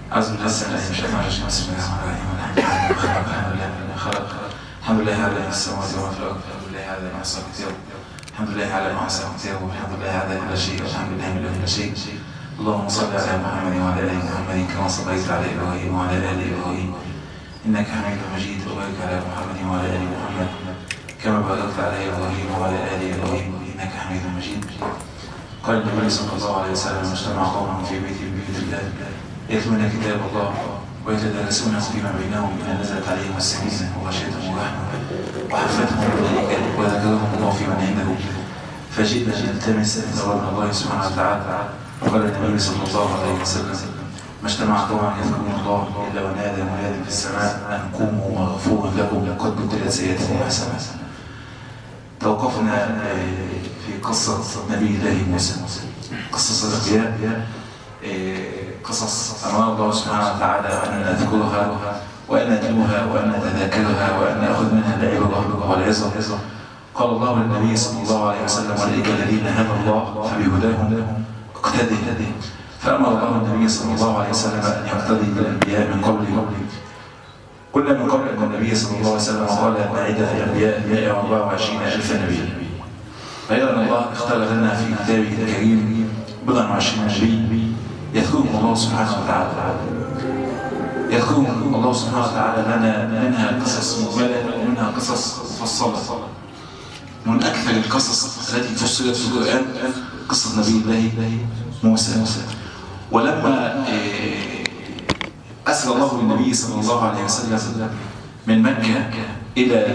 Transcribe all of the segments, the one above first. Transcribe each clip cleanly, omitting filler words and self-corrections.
أعوذ بالله السميع العليم من الشيطان الرجيم. بسم الله الرحمن الرحيم. الحمد لله على ما السماوات وما في الأرض. الحمد لله على ما أحصى كتابه. الحمد لله على ما أحصى كتابه. الحمد لله على كل شيء. والحمد لله من كل شيء. اللهم صل على محمد وعلى آل محمد كما صليت على إبراهيم وعلى آل إبراهيم إنك حميد مجيد. وبارك على محمد وعلى آل محمد كما باركت على إبراهيم وعلى آل إبراهيم إنك حميد مجيد. قال النبي صلى الله عليه وسلم: اجتمع قوم في بيت من بيوت الله يتلون كتاب الله ويتدارسونه فيما بينهم إذا نزلت عليهم السكينة وغشيتهم الرحمة وحفتهم الملائكة وذكرهم الله في من عنده فجئنا نلتمس ثواب الله سبحانه وتعالى. وقال النبي صلى الله عليه وسلم: ما اجتمع قوم يذكرون الله إلا ونادى مناد في السماء أن قوموا مغفور لكم قد بدلت سيئاتكم حسنات. توقفنا في قصة نبي الله موسى، قصص الأنبياء، قصص أمر الله سبحانه وتعالى أن نذكرها وأن نتلوها وأن نتذاكرها وأن نأخذ منها العبرة والعظة. قال الله للنبي صلى الله عليه وسلم: أولئك الذين هدى الله فبهداهم اقتدي. فأمر الله النبي صلى الله عليه وسلم أن يقتدي بالأنبياء من قبله. قلنا من قبل أن النبي صلى الله عليه وسلم قال أن عدة الأنبياء 124,000 نبي، غير أن الله اختار لنا في كتابه الكريم 24 نبي يذكرهم الله سبحانه وتعالى. يذكرهم الله سبحانه وتعالى لنا منها قصص مجملة ومنها قصص مفصلة. من أكثر القصص التي فصلت في القرآن قصة نبي الله موسى. ولما أسرى الله بالنبي صلى الله عليه وسلم من مكة إلى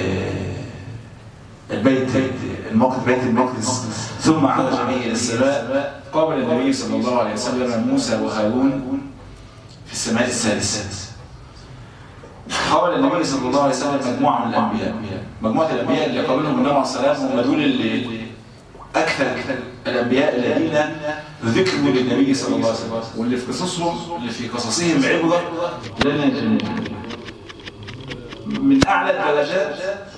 بيت المقدس ثم عرج به إلى السماء، قابل النبي صلى الله عليه وسلم موسى وهارون في السماء السادسة. قابل النبي صلى الله عليه وسلم مجموعة من الأنبياء. مجموعة الأنبياء اللي قابلهم النبي عليه السلام هم دول اللي أكثر الأنبياء الذين ذكروا للنبي صلى الله عليه وسلم، واللي في قصصهم اللي في قصصهم عبرة لنا. من أعلى الدرجات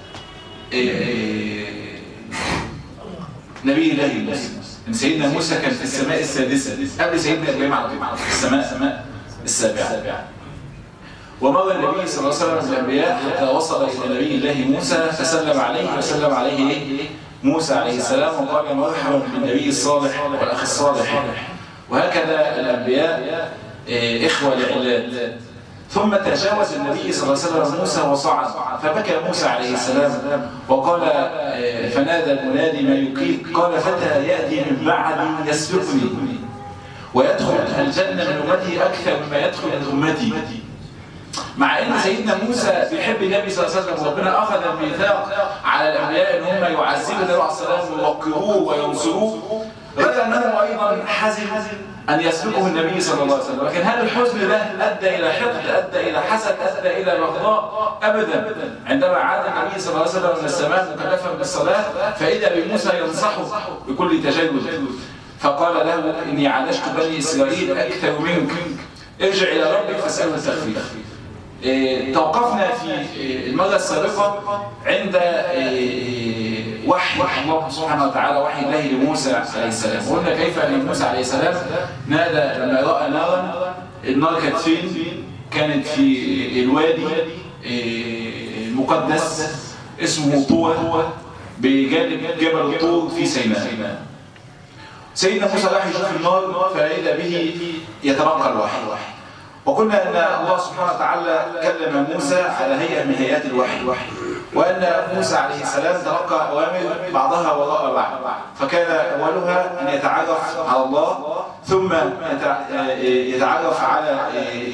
نبي الله موسى. إن سيدنا موسى كان في السماء السادسة قبل سيدنا إبراهيم على طول في السماء السابعة. ومر النبي صلى الله عليه وسلم بالأنبياء حتى وصل إلى نبي الله موسى فسلم عليه وسلم عليه موسى عليه السلام وقال: مرحبا بالنبي الصالح والأخ الصالح. وهكذا الأنبياء إخوة لعلات. ثم تجاوز النبي صلى الله عليه وسلم موسى وصعد، فبكى موسى عليه السلام وقال: فنادى المنادي ما يقيك، قال: فتى يأتي من بعدي يسبقني ويدخل الجنة من أمتي أكثر مما يدخل من أمتي. مع ان سيدنا موسى بيحب النبي صلى الله عليه وسلم، وربنا اخذ الميثاق على الانبياء ان هم يعززوا النبي عليه الصلاه والسلام ويوقروه وينصروه، غير انه ايضا حزن ان يسبقه النبي صلى الله عليه وسلم. لكن هل الحزن ده ادى الى حقد، ادى الى حسد، ادى الى بغضاء؟ ابدا. عندما عاد النبي صلى الله عليه وسلم من السماء مكلفا بالصلاه فاذا بموسى ينصحه بكل تجاوز، فقال له: اني عالجت بني اسرائيل اكثر منك، ارجع الى ربك فاساله التخفيف. توقفنا في المرة السابقة عند وحي الله سبحانه وتعالى، وحي الله لموسى عليه السلام. وقلنا كيف أن موسى عليه السلام نادى لما رأى نارا. النار كانت فين؟ كانت في الوادي المقدس اسمه طور بجانب جبل الطور في سيناء. سيدنا موسى راح يشوف النار فإذا به يتلقى الوحي. وقلنا أن الله سبحانه وتعالى كلم موسى على هيئة من هيئات الوحي، وأن موسى عليه السلام تلقى أوامر بعضها وراء بعض، فكان أولها أن يتعرف على الله، ثم يتعرف على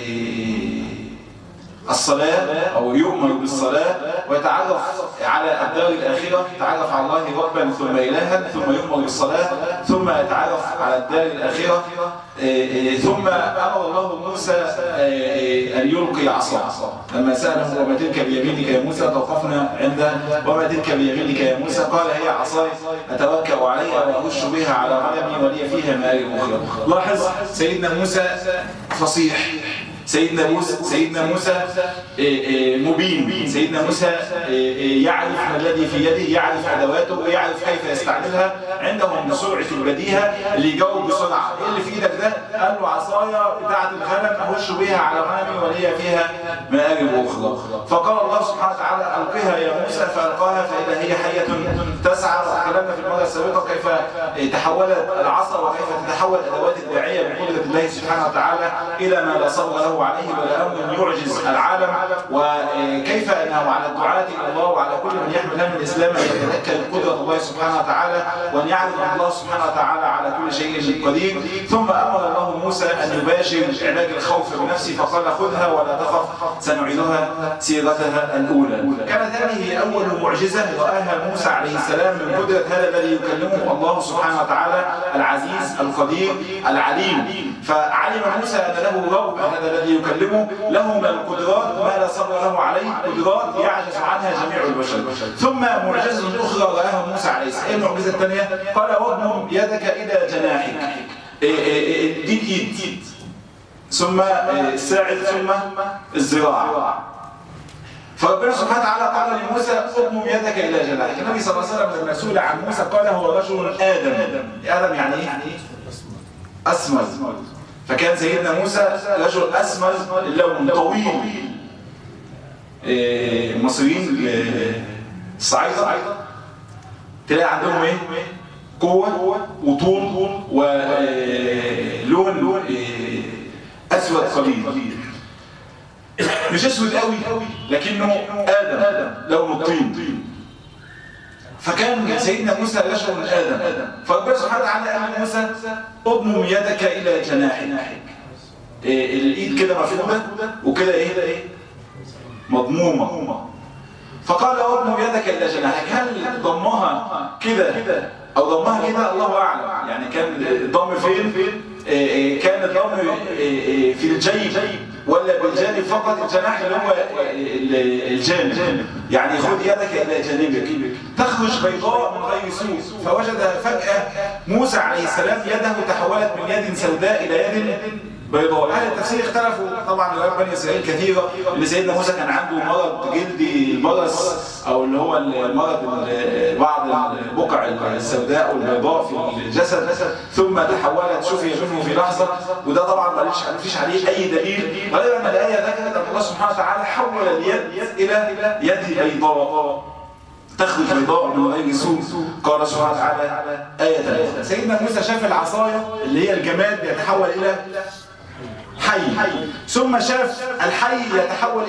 الصلاة أو يؤمر بالصلاة، ويتعرف على الدار الآخرة، يتعرف على الله ربا ثم إلها، ثم يؤمر بالصلاة، ثم يتعرف على الدار الآخرة، ثم أمر الله موسى أن يلقي عصاه. لما سأله: وما تلك بيمينك يا موسى؟ توقفنا عند وما تلك بيمينك يا موسى؟ قال: هي عصاي أتوكأ عليها وأهش بها على غنمي ولي فيها مآرب أخرى. لاحظ سيدنا موسى فصيح، سيدنا موسى مبين، سيدنا موسى يعرف ما الذي في يده، يعرف ادواته ويعرف كيف يستعملها، عندهم سرعه البديهه اللي يجاوب بسرعه. ايه اللي في ايدك ده؟ قال له عصايا بتاعه الغنم اهش بها على غنمي ولي فيها مآرب اخرى. فقال الله سبحانه وتعالى القها يا موسى، فالقاها فاذا هي حيه تسعى. وتكلمنا في المره السابقه كيف تحولت العصا وكيف تتحول ادوات الداعيه بقدره الله سبحانه وتعالى الى ما لا صبر له عليه ولا امر يعجز العالم، وكيف انه على الدعاة الى الله وعلى كل من يحمل هم الاسلام ان يتذكر قدره الله سبحانه وتعالى وان يعرف ان الله سبحانه وتعالى على كل شيء قدير. ثم امر الله موسى ان يباشر علاج الخوف بنفسه فقال خذها ولا تخف سنعيدها سيرتها الاولى. كانت هذه اول معجزه راها موسى عليه السلام من قدره هذا الذي يكلمه الله سبحانه وتعالى العزيز القدير العليم. فعلم موسى ان له رب هذا الذي يكلمه له من القدرات ما لا صبر له عليه، قدرات يعجز عنها جميع البشر. ثم معجزه اخرى راها موسى عليه السلام. ايه المعجزه الثانيه؟ قال واضمم يدك الى جناحك، دي الايد ثم الساعد ثم الذراع. فربنا سبحانه وتعالى قال لموسى اضمم يدك الى جناحك. النبي صلى الله عليه وسلم لما سئل عن موسى قال هو رجل ادم. ادم يعني ايه؟ اسمر. فكان سيدنا موسى رجل اسمر اللون طويل. المصريين الصعايده تلاقي عندهم ايه؟ قوه وطول ولون اسود قليل، مش اسود قوي لكنه ادم لونه الطين. فكان سيدنا موسى رجل ادم. فربنا سبحانه وتعالى قال لموسى اضمم يدك الى جناحك. الايد كده مفروده وكده ايه؟ مضمومه. فقال اضمم يدك الى جناحك. هل ضمها كده او ضمها كده الله اعلم، يعني كان الضم فين؟ كان الضم في الجيب ولا بالجانب فقط؟ الجناح اللي هو الجانب، يعني خذ يدك الى جانبك تخرج بيضاء من غير سوء. فوجد فجأة موسى عليه السلام يده تحولت من يد سوداء الى يد بيضاء. اهل التفسير اختلفوا طبعا روايات بني اسرائيل كثيره ان سيدنا موسى كان عنده مرض جلدي، البرص او اللي هو المرض بعض البقع السوداء والبيضاء في الجسد، ثم تحولت شفي منه في لحظه. وده طبعا ما فيش عليه اي دليل، غالبا الايه ذكرت ان الله سبحانه وتعالى حول اليد الى يد بيضاء تخرج بيضاء من غير سوء. قال سبحانه وتعالى آية 3 سيدنا موسى شاف العصايه اللي هي الجماد بيتحول الى حي، ثم شاف الحي يتحول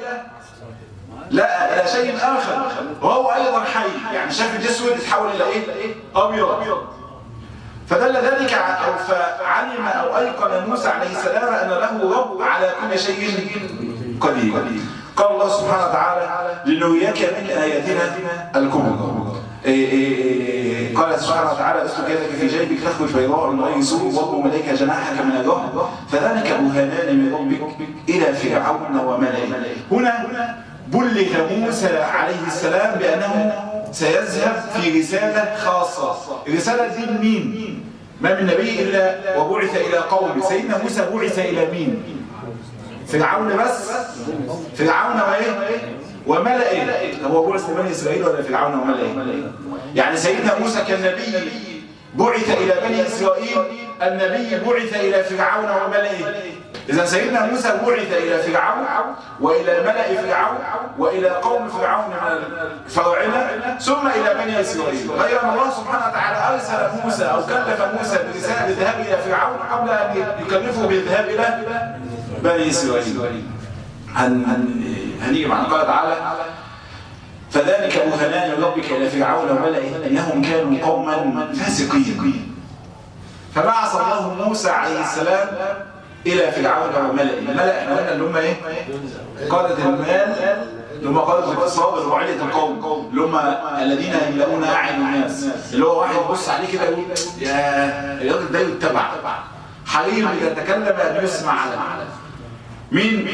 الى شيء اخر وهو ايضا حي، يعني شاف الاسود يتحول الى ايه؟ ابيض. فدل ذلك فعلم او ايقن موسى عليه السلام ان له رب على كل شيء قدير. قال الله سبحانه وتعالى لنريك من اياتنا الكبرى. قال سبحانه وتعالى اسلك يدك في جيبك تخرج بيضاء من غير سوء واضمم اليك جناحك من الرهب فذلك برهانان من ربك الى فرعون وملئه. هنا بلغ موسى عليه السلام بانه سيذهب في رساله خاصه. الرساله دي لمين؟ ما من نبي الا وبعث الى قومه. سيدنا موسى بعث الى مين؟ فرعون بس؟ فرعون وايه؟ وملئه. هو بعث لبني اسرائيل ولا فرعون وملئه؟ يعني سيدنا موسى كان نبي بعث الى بني اسرائيل، النبي بعث الى فرعون وملئه. اذا سيدنا موسى بعث الى فرعون والى ملئ فرعون والى قوم فرعون من الفراعنه ثم الى بني اسرائيل. غير ان الله سبحانه وتعالى ارسل موسى او كلف موسى برساله الذهاب الى فرعون قبل ان يكلفه بالذهاب الى بني اسرائيل. هنيجي مع قال تعالى فذلك برهانان من ربك الى فرعون وملئه انهم كانوا قوما فاسقين. فبعث الله موسى عليه السلام الى فرعون وملئه. الملأ احنا قلنا اللي هم ايه؟ قادة المال، اللي هم قادة الاقتصاد وعلية القوم، اللي هم الذين يملؤون اعين الناس، اللي هو واحد يبص عليه كده يقول يا الراجل ده يتبع، حري اذا تكلم ان يسمع له. مين؟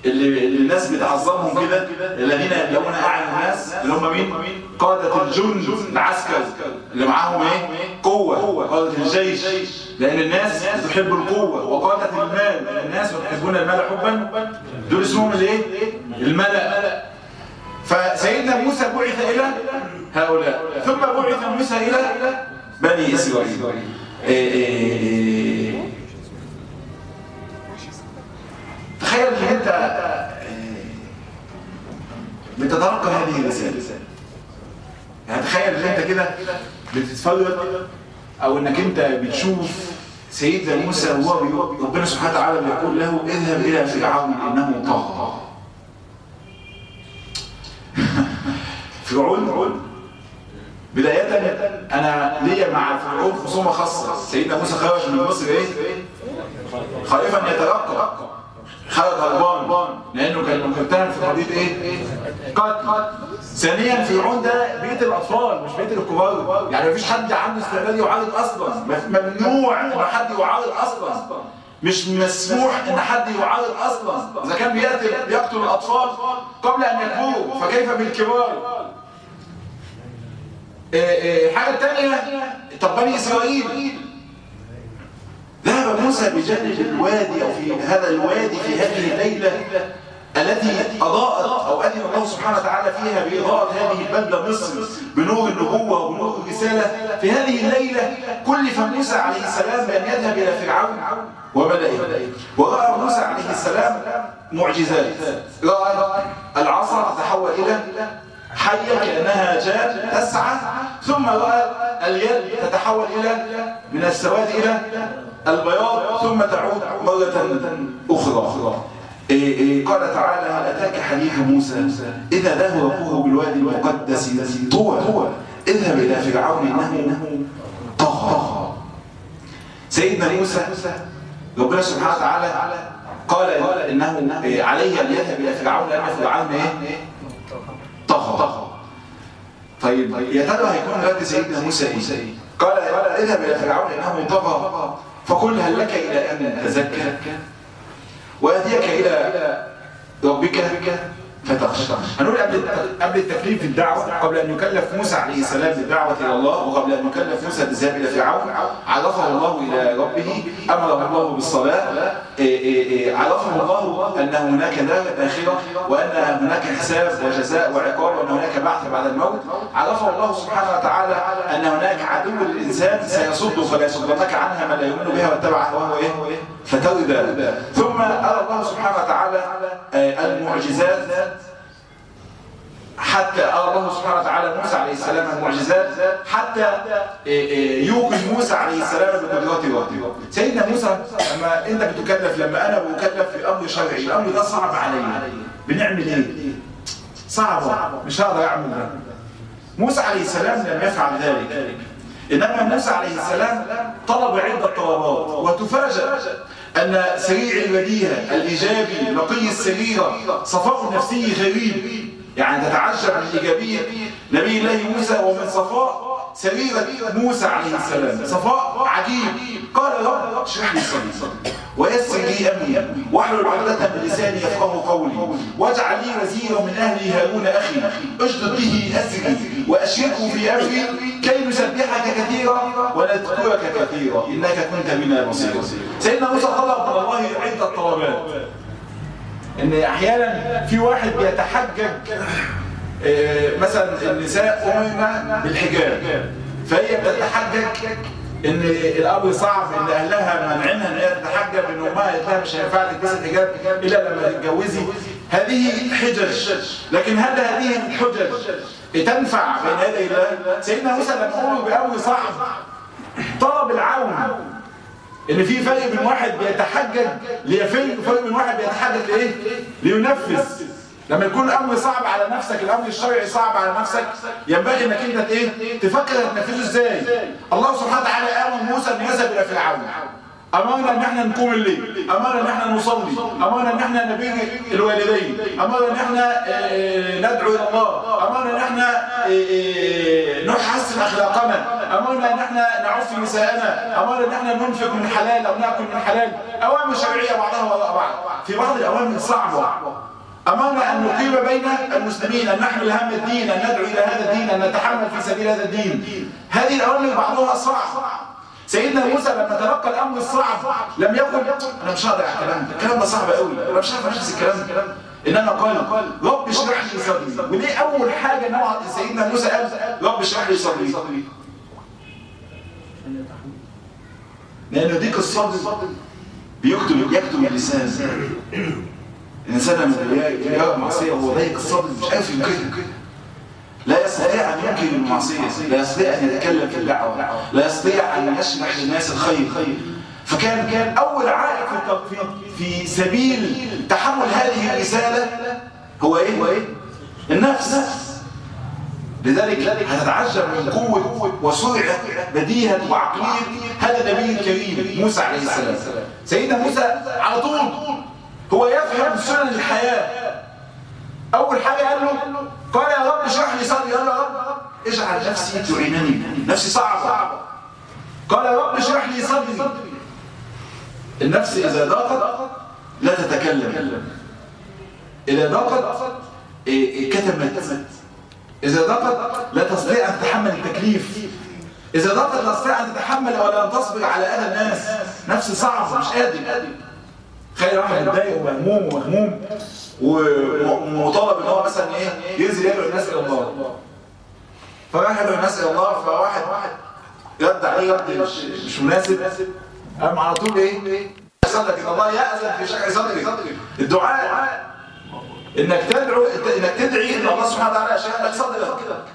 اللي الناس بتعظمهم كده، الذين يملؤون اعين الناس، اللي هم مين؟ قادة الجند العسكر اللي معاهم ايه؟ قوة، قادة الجيش، لان الناس تحب القوة، وقادة المال، الناس يحبون المال حبا، دول اسمهم الايه؟ الملأ. فسيدنا موسى بعث الى هؤلاء، ثم بعث موسى الى بني اسرائيل. تخيل ان انت بتتلقى هذه الرسالة، يعني تخيل ان انت كده بتتفرج او انك انت بتشوف سيدنا موسى وهو ربنا سبحانه وتعالى بيقول له اذهب الى فرعون انه طغى. فرعون بداية انا ليا مع فرعون خصومة خاصة. سيدنا موسى خرج من مصر ايه؟ خائفا يترقب، خرج هربان لانه كان متهم في قضيه ايه؟ قتل. ثانيا فرعون ده بيقتل الاطفال مش بيقتل الكبار، يعني مفيش حد عنده استعداد يعارض اصلا، ممنوع ان حد يعارض اصلا، مش مسموح ان حد يعارض اصلا. اذا كان بيقتل الاطفال قبل ان يكبروا فكيف بالكبار؟ الحاجه الثانيه، طب بني اسرائيل ذهب موسى بجانب الوادي أو في هذا الوادي في هذه الليلة التي أضاءت أو أذن الله سبحانه وتعالى فيها بإضاءة هذه البلدة مصر بنور النبوة وبنور الرسالة. في هذه الليلة كلف موسى عليه السلام بأن يذهب إلى فرعون وملئه، ورأى موسى عليه السلام معجزات. رأى العصا تتحول إلى حية كأنها جان تسعى، ثم رأى اليد تتحول إلى من السواد إلى البياض ثم تعود مرة أخرى. قال تعالى هل أتاك حديث موسى إذا ذهب ربه بالوادي المقدس طوى اذهب إلى فرعون إنه طغى. سيدنا موسى ربنا سبحانه وتعالى قال إنه عليه أن يذهب إلى فرعون لأن فرعون طغى. طيب يا ترى هيكون رد سيدنا موسى إيه؟ قال اذهب إلى فرعون إنه طغى فقل هل لك إلى أن تزكى وأهديك إلى ربك فتخشى. هنقول قبل التكليف في الدعوة، قبل أن يكلف موسى عليه السلام بالدعوة إلى الله، وقبل أن يكلف موسى بالذهاب إلى فرعون، عرفه الله إلى ربه، أمره الله بالصلاة، عرفه الله أن هناك دار آخرة، وأن هناك حساب وجزاء وعقاب، وأن هناك بعث بعد الموت. عرفه الله سبحانه وتعالى أن هناك عدو للإنسان سيصده فلا يصدنك عنها من لا يؤمن بها واتبع هواه فتردى. ثم أرى الله سبحانه وتعالى المعجزات، حتى أرى الله سبحانه وتعالى موسى عليه السلام المعجزات حتى يوقن موسى عليه السلام بقدرات ربه. سيدنا موسى لما أنت بتكلف، لما أنا بكلف في أمر شرعي، الأمر ده صعب علينا، بنعمل إيه؟ صعبة، مش هقدر أعمل ده. موسى عليه السلام لم يفعل ذلك، إنما موسى عليه السلام طلب عدة طلبات، وتفاجأ أن سريع البديهة الإيجابي نقي السريرة صفاء النفسي غريب، يعني تتعجب من إيجابية نبي الله موسى ومن صفاء سريرة موسى عليه السلام، صفاء عجيب. قال رب اشرح لي صدري ويسر لي أمري واحلل عقدة من لساني يفقهوا قولي واجعل لي وزيرا من أهلي هارون أخي اشدد به أزري وأشركه في أمري كي نسبحك كثيرا ونذكرك كثيرا إنك كنت بنا بصيرا. سيدنا موسى طلب من الله عدة طلبات. إن أحيانا في واحد بيتحجج، مثلا النساء أمرنا بالحجاب، فهي بتتحجج ان الامر صعب، ان اهلها منعينها ان هي تتحجب، ان امها قالت لها مش هينفع تلبسي الحجاب الا لما تتجوزي. هذه حجج، لكن هل هذه الحجج تنفع بين يدي الله؟ سيدنا موسى لما امر بامر صعب طلب العون. ان في فرق بين واحد بيتحجج ليفل، وفرق بين واحد بيتحجج لايه؟ لينفذ. لما يكون الامر صعب على نفسك، الامر الشرعي صعب على نفسك، ينبغي انك انت تفكر تنفذه ازاي. الله سبحانه وتعالى امر موسى ان يذهب الى فرعون، امرنا ان احنا نقوم الليل، امرنا ان احنا نصلي، امرنا ان احنا نبر الوالدين، امرنا ان احنا ندعو الى الله، امرنا ان احنا نحسن اخلاقنا، امرنا ان احنا نعف نساءنا، امرنا ان احنا ننفق من حلال او ناكل من حلال. اوامر شرعيه بعضها وراء بعض. في بعض الأوامر صعبة، أمرنا أن نقيم بين المسلمين، أن نحمل هم الدين، أن ندعو إلى هذا الدين، أن نتحمل في سبيل هذا الدين. هذه الأوامر بعضها صعب. سيدنا موسى لما تلقى الأمر الصعب لم يقل أنا مش هقدر على الكلام ده صعب قوي، أنا مش عارف أنفذ الكلام ده، إنما قال رب اشرح لي صدري. وليه أول حاجة نوع سيدنا موسى قال رب اشرح لي صدري؟ لأنه ضيق الصدر يكتب اللسان. الإنسان لما يرى معصية وهو ضيق الصدر مش عارف ينكرها، لا يستطيع أن ينكر المعصية، لا يستطيع أن يتكلم في الدعوة، لا يستطيع أن يشرح للناس الخير. فكان أول عائق في سبيل تحمل هذه الرسالة هو إيه؟ النفس. لذلك هتتعجب من قوة وسرعة بديهة وعقلية هذا النبي الكريم موسى عليه السلام. سيدنا موسى على طول هو يفهم سنن الحياة. أول حاجة قال يا رب اشرح لي صدري. قال يا رب اجعل نفسي تعينني، نفسي صعبة. قال يا رب اشرح لي صدري. النفس إذا ضاقت لا تتكلم، إذا ضاقت كتمت، إذا ضاقت لا تستطيع أن تتحمل التكليف، إذا ضاقت لا تستطيع أن تتحمل ولا أن تصبر على أذى الناس. نفس صعبة مش قادر. تخيل واحد متضايق ومهموم ومطالب ان هو مثلا ينزل يدعو الناس الى الله، فراح يدعو الناس الى الله، فواحد رد عليه رد مش مناسب، قام على طول صدق ان الله يأذن في شرح صدرك. الدعاء انك تدعي ان الله سبحانه وتعالى يشرح لك صدرك.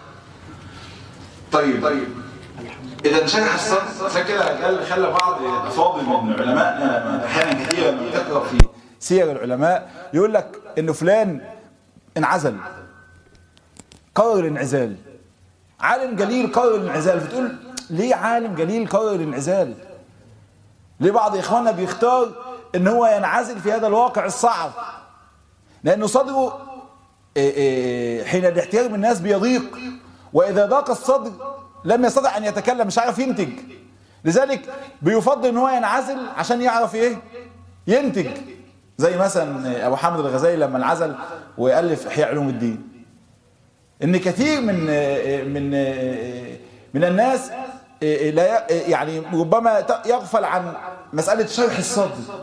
طيب اذا انشرح الصدر، عشان كده خلى بعض الافاضل من علمائنا احيانا كثيرا لما تقرا في سير العلماء يقول لك انه فلان انعزل، قرر الانعزال، عالم جليل قرر الانعزال. فتقول ليه عالم جليل قرر الانعزال؟ ليه بعض اخواننا بيختار ان هو ينعزل في هذا الواقع الصعب؟ لانه صدره حين الاحتياج من الناس بيضيق، واذا ضاق الصدر لم يستطع ان يتكلم، مش عارف ينتج. لذلك بيفضل ان هو ينعزل عشان يعرف ينتج. زي مثلا ابو حامد الغزالي لما انعزل ويألف احياء علوم الدين. ان كثير من الناس لا يعني ربما يغفل عن مسألة شرح الصدر.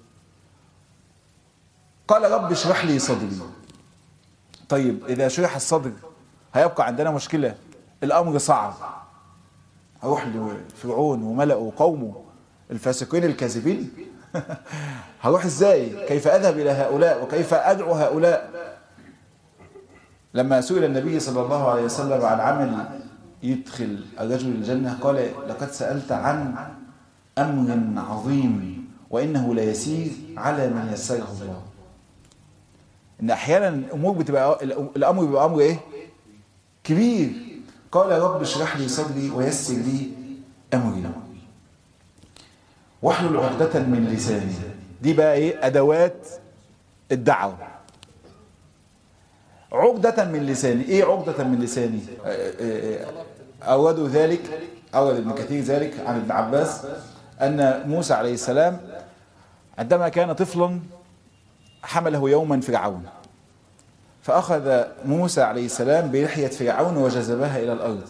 قال رب اشرح لي صدري. طيب اذا شرح الصدر هيبقى عندنا مشكلة، الامر صعب، هروح لفرعون وملأه وقومه الفاسقين الكاذبين هروح ازاي؟ كيف اذهب الى هؤلاء وكيف ادعو هؤلاء؟ لما سئل النبي صلى الله عليه وسلم عن عمل يدخل الرجل الجنة قال لقد سألت عن امر عظيم وانه ليسير على من يسره الله. ان احيانا الامور الامر بيبقى امر كبير. قال رب اشرح لي صدري ويسر لي امري واحلل عقدة من لساني. دي بقى ادوات الدعوة. عقدة من لساني. عقدة من لساني؟ أورد ابن كثير ذلك عن ابن عباس أن موسى عليه السلام عندما كان طفلا حمله يوما فرعون، فأخذ موسى عليه السلام بلحية فرعون وجذبها إلى الأرض،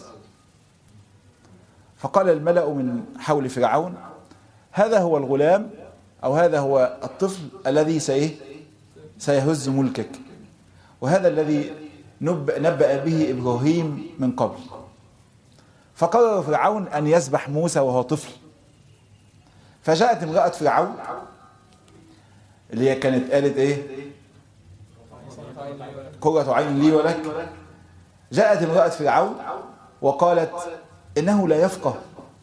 فقال الملأ من حول فرعون هذا هو الغلام أو هذا هو الطفل الذي سيهز ملكك، وهذا الذي نبأ به إبراهيم من قبل. فقرر فرعون أن يذبح موسى وهو طفل. فجاءت امرأة فرعون اللي هي كانت قالت قرة عين لي ولك. جاءت امرأة فرعون وقالت إنه لا يفقه،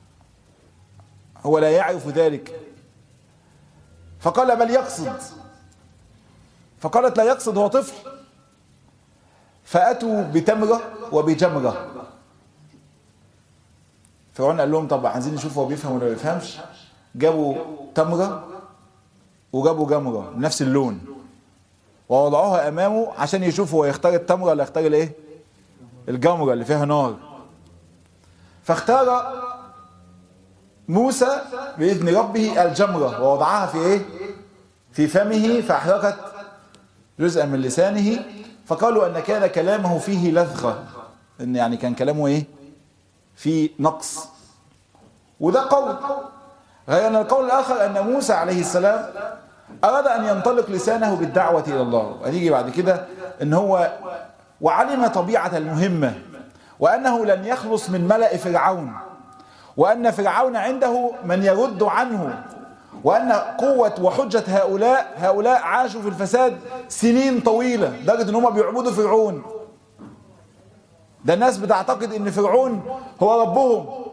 هو لا يعرف ذلك. فقال بل يقصد. فقالت لا يقصد، هو طفل. فأتوا بتمرة وبجمرة. فرعون قال لهم طب عايزين نشوف هو بيفهم ولا ما بيفهمش. جابوا تمرة وجابوا جمرة بنفس اللون ووضعوها أمامه عشان يشوفوا هو يختار التمرة ولا يختار الجمرة اللي فيها نار. فاختار موسى بإذن ربه الجمرة ووضعها في فمه فأحرقت جزءا من لسانه، فقالوا أن كان كلامه فيه لذغة، إن يعني كان كلامه إيه؟ في نقص. وده قول. غير أن القول الآخر أن موسى عليه السلام أراد أن ينطلق لسانه بالدعوة إلى الله، وهنيجي بعد كده إن هو وعلم طبيعة المهمة، وأنه لن يخلص من ملأ فرعون، وأن فرعون عنده من يرد عنه، وأن قوة وحجة هؤلاء عاشوا في الفساد سنين طويلة لدرجة إن هم بيعبدوا فرعون. ده الناس بتعتقد إن فرعون هو ربهم.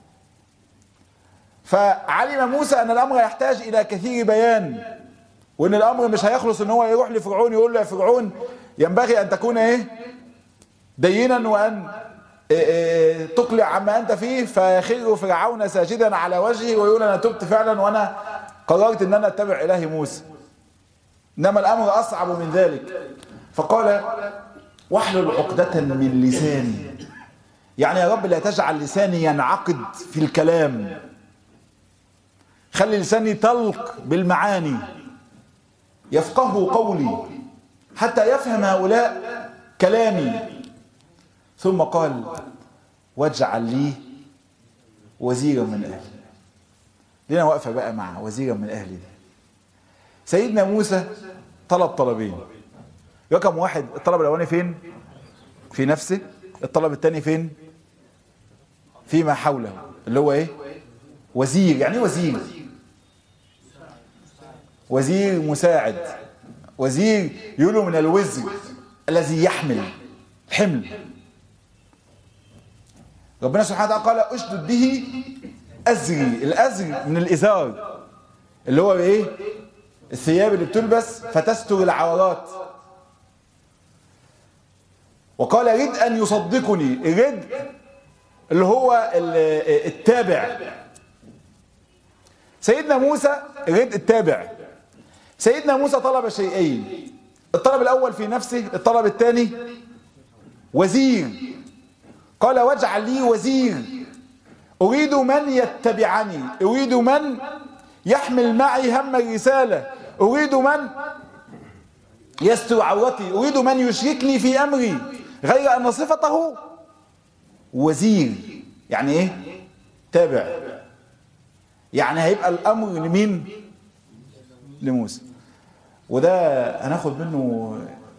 فعلم موسى أن الأمر يحتاج إلى كثير بيان، وإن الأمر مش هيخلص إن هو يروح لفرعون يقول له يا فرعون ينبغي أن تكون إيه؟ دينا، وأن تقلع عما أنت فيه، فيخر فرعون ساجدا على وجهه ويقول أنا تبت فعلا وأنا قررت أن أنا أتبع إله موسى. إنما الأمر أصعب من ذلك. فقال واحلل عقدة من لساني، يعني يا رب لا تجعل لساني ينعقد في الكلام، خلي لساني تلق بالمعاني، يفقهوا قولي حتى يفهم هؤلاء كلامي. ثم قال واجعل لي وزيرا من أهلي. لنا وقفة بقى مع وزيرا من أهلي دي. سيدنا موسى طلب طلبين. رقم واحد، الطلب الأولاني فين؟ في نفسه. الطلب الثاني فين؟ فيما حوله، اللي هو ايه؟ وزير. يعني ايه وزير؟ وزير مساعد، وزير يقولوا من الوزر الذي يحمل الحمل. ربنا سبحانه وتعالى قال اشدد به أزري. الأزر من الإزار اللي هو ايه؟ الثياب اللي بتلبس فتستر العورات. وقال رد أن يصدقني. الرد اللي هو التابع. سيدنا موسى الرد التابع. سيدنا موسى طلب شيئين، الطلب الأول في نفسه، الطلب الثاني وزير. قال واجعل لي وزير، أريد من يتبعني، أريد من يحمل معي هم الرسالة، أريد من يستر عورتي، أريد من يشركني في أمري، غير أن صفته وزير. يعني إيه؟ تابع. يعني هيبقى الأمر لمين؟ لموسى. وده هناخد منه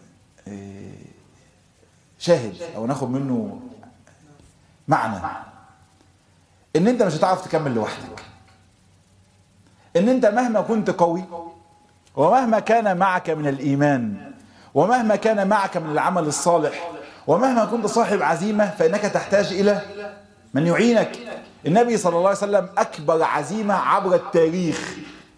شاهد أو ناخد منه معنى إن أنت مش هتعرف تكمل لوحدك، إن أنت مهما كنت قوي، ومهما كان معك من الإيمان، ومهما كان معك من العمل الصالح، ومهما كنت صاحب عزيمة، فإنك تحتاج إلى من يعينك. النبي صلى الله عليه وسلم أكبر عزيمة عبر التاريخ،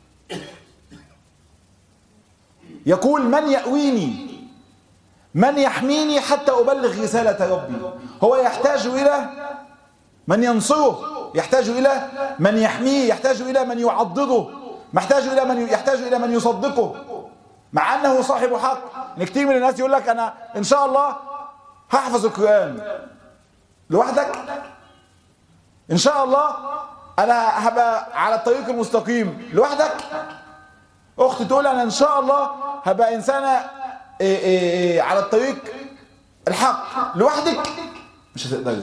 يقول من يأويني، من يحميني حتى أبلغ رسالة ربي. هو يحتاج إلى من ينصره، يحتاج إلى من يحميه، يحتاج إلى من يعضده، يحتاج إلى من يصدقه، مع أنه صاحب حق. إن كتير من الناس يقول لك أنا إن شاء الله هحفظ القرآن. لوحدك؟ إن شاء الله أنا هبقى على الطريق المستقيم. لوحدك؟ أختي تقول أنا إن شاء الله هبقى إنسانة على الطريق الحق. لوحدك مش هتقدري،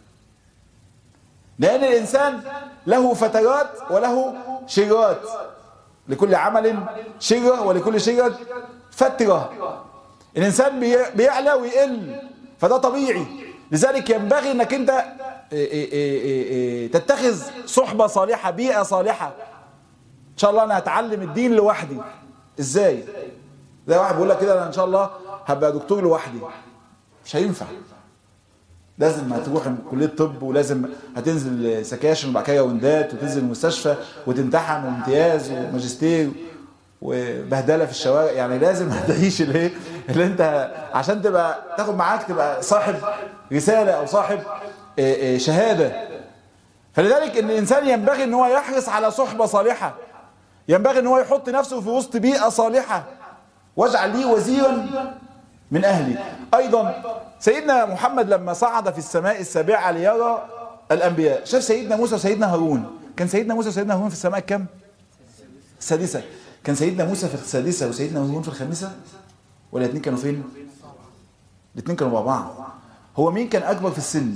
لأن الإنسان له فترات وله شرات، لكل عمل شرة ولكل شرة فترة. الإنسان بيعلى ويقل، فده طبيعي. لذلك ينبغي أنك أنت تتخذ صحبة صالحة، بيئة صالحة. إن شاء الله أنا هتعلم الدين لوحدي. إزاي؟ زي واحد بيقول لك كده أنا إن شاء الله هبقى دكتور لوحدي. مش هينفع. لازم هتروح كلية طب، ولازم هتنزل سكاشن وبعد كده وندات، وتنزل المستشفى وتمتحن وامتياز وماجستير وبهدله في الشوارع. يعني لازم هتعيش اللي انت عشان تبقى تاخد معاك تبقى صاحب رسالة او صاحب شهادة. فلذلك ان الانسان ينبغي ان هو يحرص على صحبة صالحة، ينبغي ان هو يحط نفسه في وسط بيئة صالحة. واجعل لي وزيرا من اهلي. ايضا سيدنا محمد لما صعد في السماء السابعة ليرى الانبياء، شاف سيدنا موسى وسيدنا هارون. كان سيدنا موسى وسيدنا هارون في السماء كم؟ السادسة. كان سيدنا موسى في السادسة وسيدنا هارون في الخامسة، ولا الاثنين كانوا فين؟ الاثنين كانوا مع بعض. هو مين كان أكبر في السن؟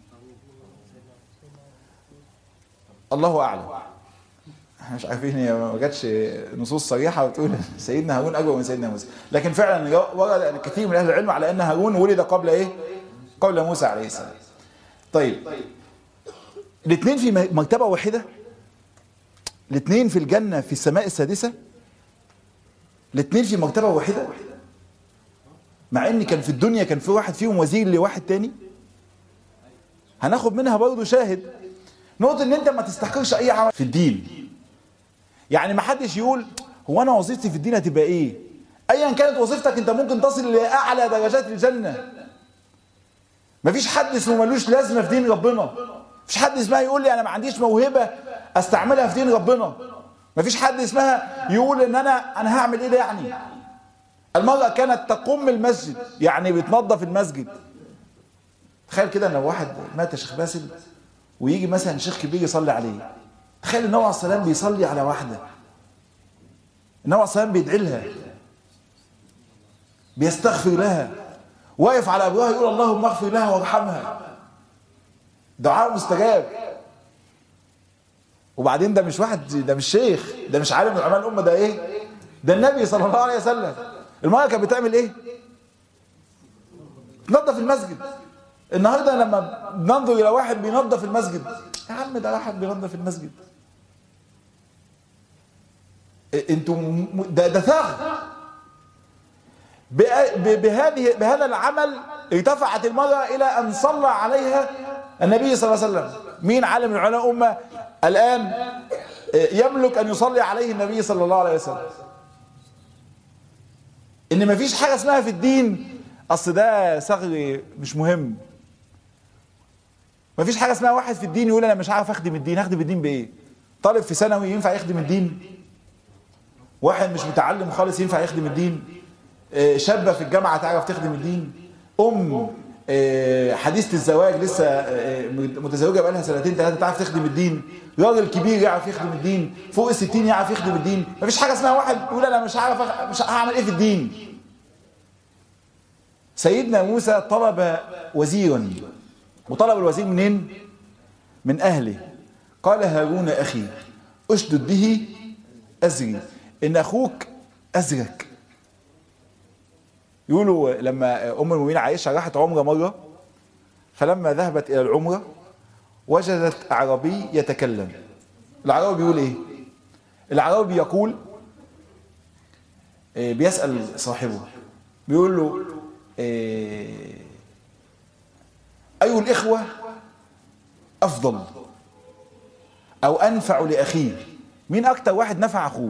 الله أعلم، احنا مش عارفين، هي ما جاتش نصوص صريحة بتقول سيدنا هارون أكبر من سيدنا موسى، لكن فعلا ورد كثير من أهل العلم على أن هارون ولد قبل إيه؟ قبل موسى عليه السلام. طيب الاثنين في مرتبة واحدة، الاثنين في الجنة في السماء السادسة، الاثنين في مرتبة واحدة، مع ان كان في الدنيا كان في واحد فيهم وزير لواحد تاني. هناخد منها برضو شاهد نقطة ان انت ما تستحقرش اي عمل في الدين. يعني ما حدش يقول هو انا وظيفتي في الدين هتبقى ايه؟ ايا كانت وظيفتك انت ممكن تصل لاعلى درجات الجنة. مفيش حد اسمه ملوش لازمة في دين ربنا. مفيش حد اسمها يقول لي انا ما عنديش موهبة استعملها في دين ربنا. مفيش حد اسمها يقول ان انا هعمل ايه ده يعني. المرأة كانت تقوم المسجد، يعني بتنظف المسجد. تخيل كده لو واحد مات يا شيخ باسل ويجي مثلا شيخ كبير يصلي عليه. تخيل النبي عليه السلام بيصلي على واحدة، النبي عليه السلام بيدعي لها، بيستغفر لها، واقف على ابوها يقول اللهم اغفر لها وارحمها، دعاء مستجاب. وبعدين ده مش واحد، ده مش شيخ، ده مش عالم من علماء الامه، ده ايه؟ ده النبي صلى الله عليه وسلم. المرأة كانت بتعمل ايه؟ تنظف المسجد. النهارده لما بننظر الى واحد بينظف المسجد، يا عم ده واحد بينظف المسجد، انتوا ده ثغر. بهذا العمل ارتفعت المرأة الى ان صلى عليها النبي صلى الله عليه وسلم. مين عالم من علماء الامه الان يملك ان يصلي عليه النبي صلى الله عليه وسلم؟ ان مفيش حاجه اسمها في الدين اصل ده ثغر مش مهم. مفيش حاجه اسمها واحد في الدين يقول انا مش عارف اخدم الدين. اخدم الدين بايه؟ طالب في ثانوي ينفع يخدم الدين؟ واحد مش متعلم خالص ينفع يخدم الدين؟ شابه في الجامعه تعرف تخدم الدين؟ حديثه الزواج لسه متزوجه بقالها سنتين ثلاثه تعرف تخدم الدين؟ راجل كبير يعرف يخدم الدين؟ فوق ال60 يعرف يخدم الدين؟ مفيش حاجه اسمها واحد يقول انا مش عارف مش هعمل ايه في الدين. سيدنا موسى طلب وزيرا، وطلب الوزير منين؟ من اهله. قال هارون اخي اشدد به ازري، ان اخوك ازرك. يقولوا لما ام المؤمنين عائشه راحت عمره مره، فلما ذهبت الى العمره وجدت اعرابي يتكلم. العربي بيقول ايه؟ العربي يقول بيسأل صاحبه بيقول له اي الاخوه افضل او انفع لاخيه؟ مين اكتر واحد نفع اخوه؟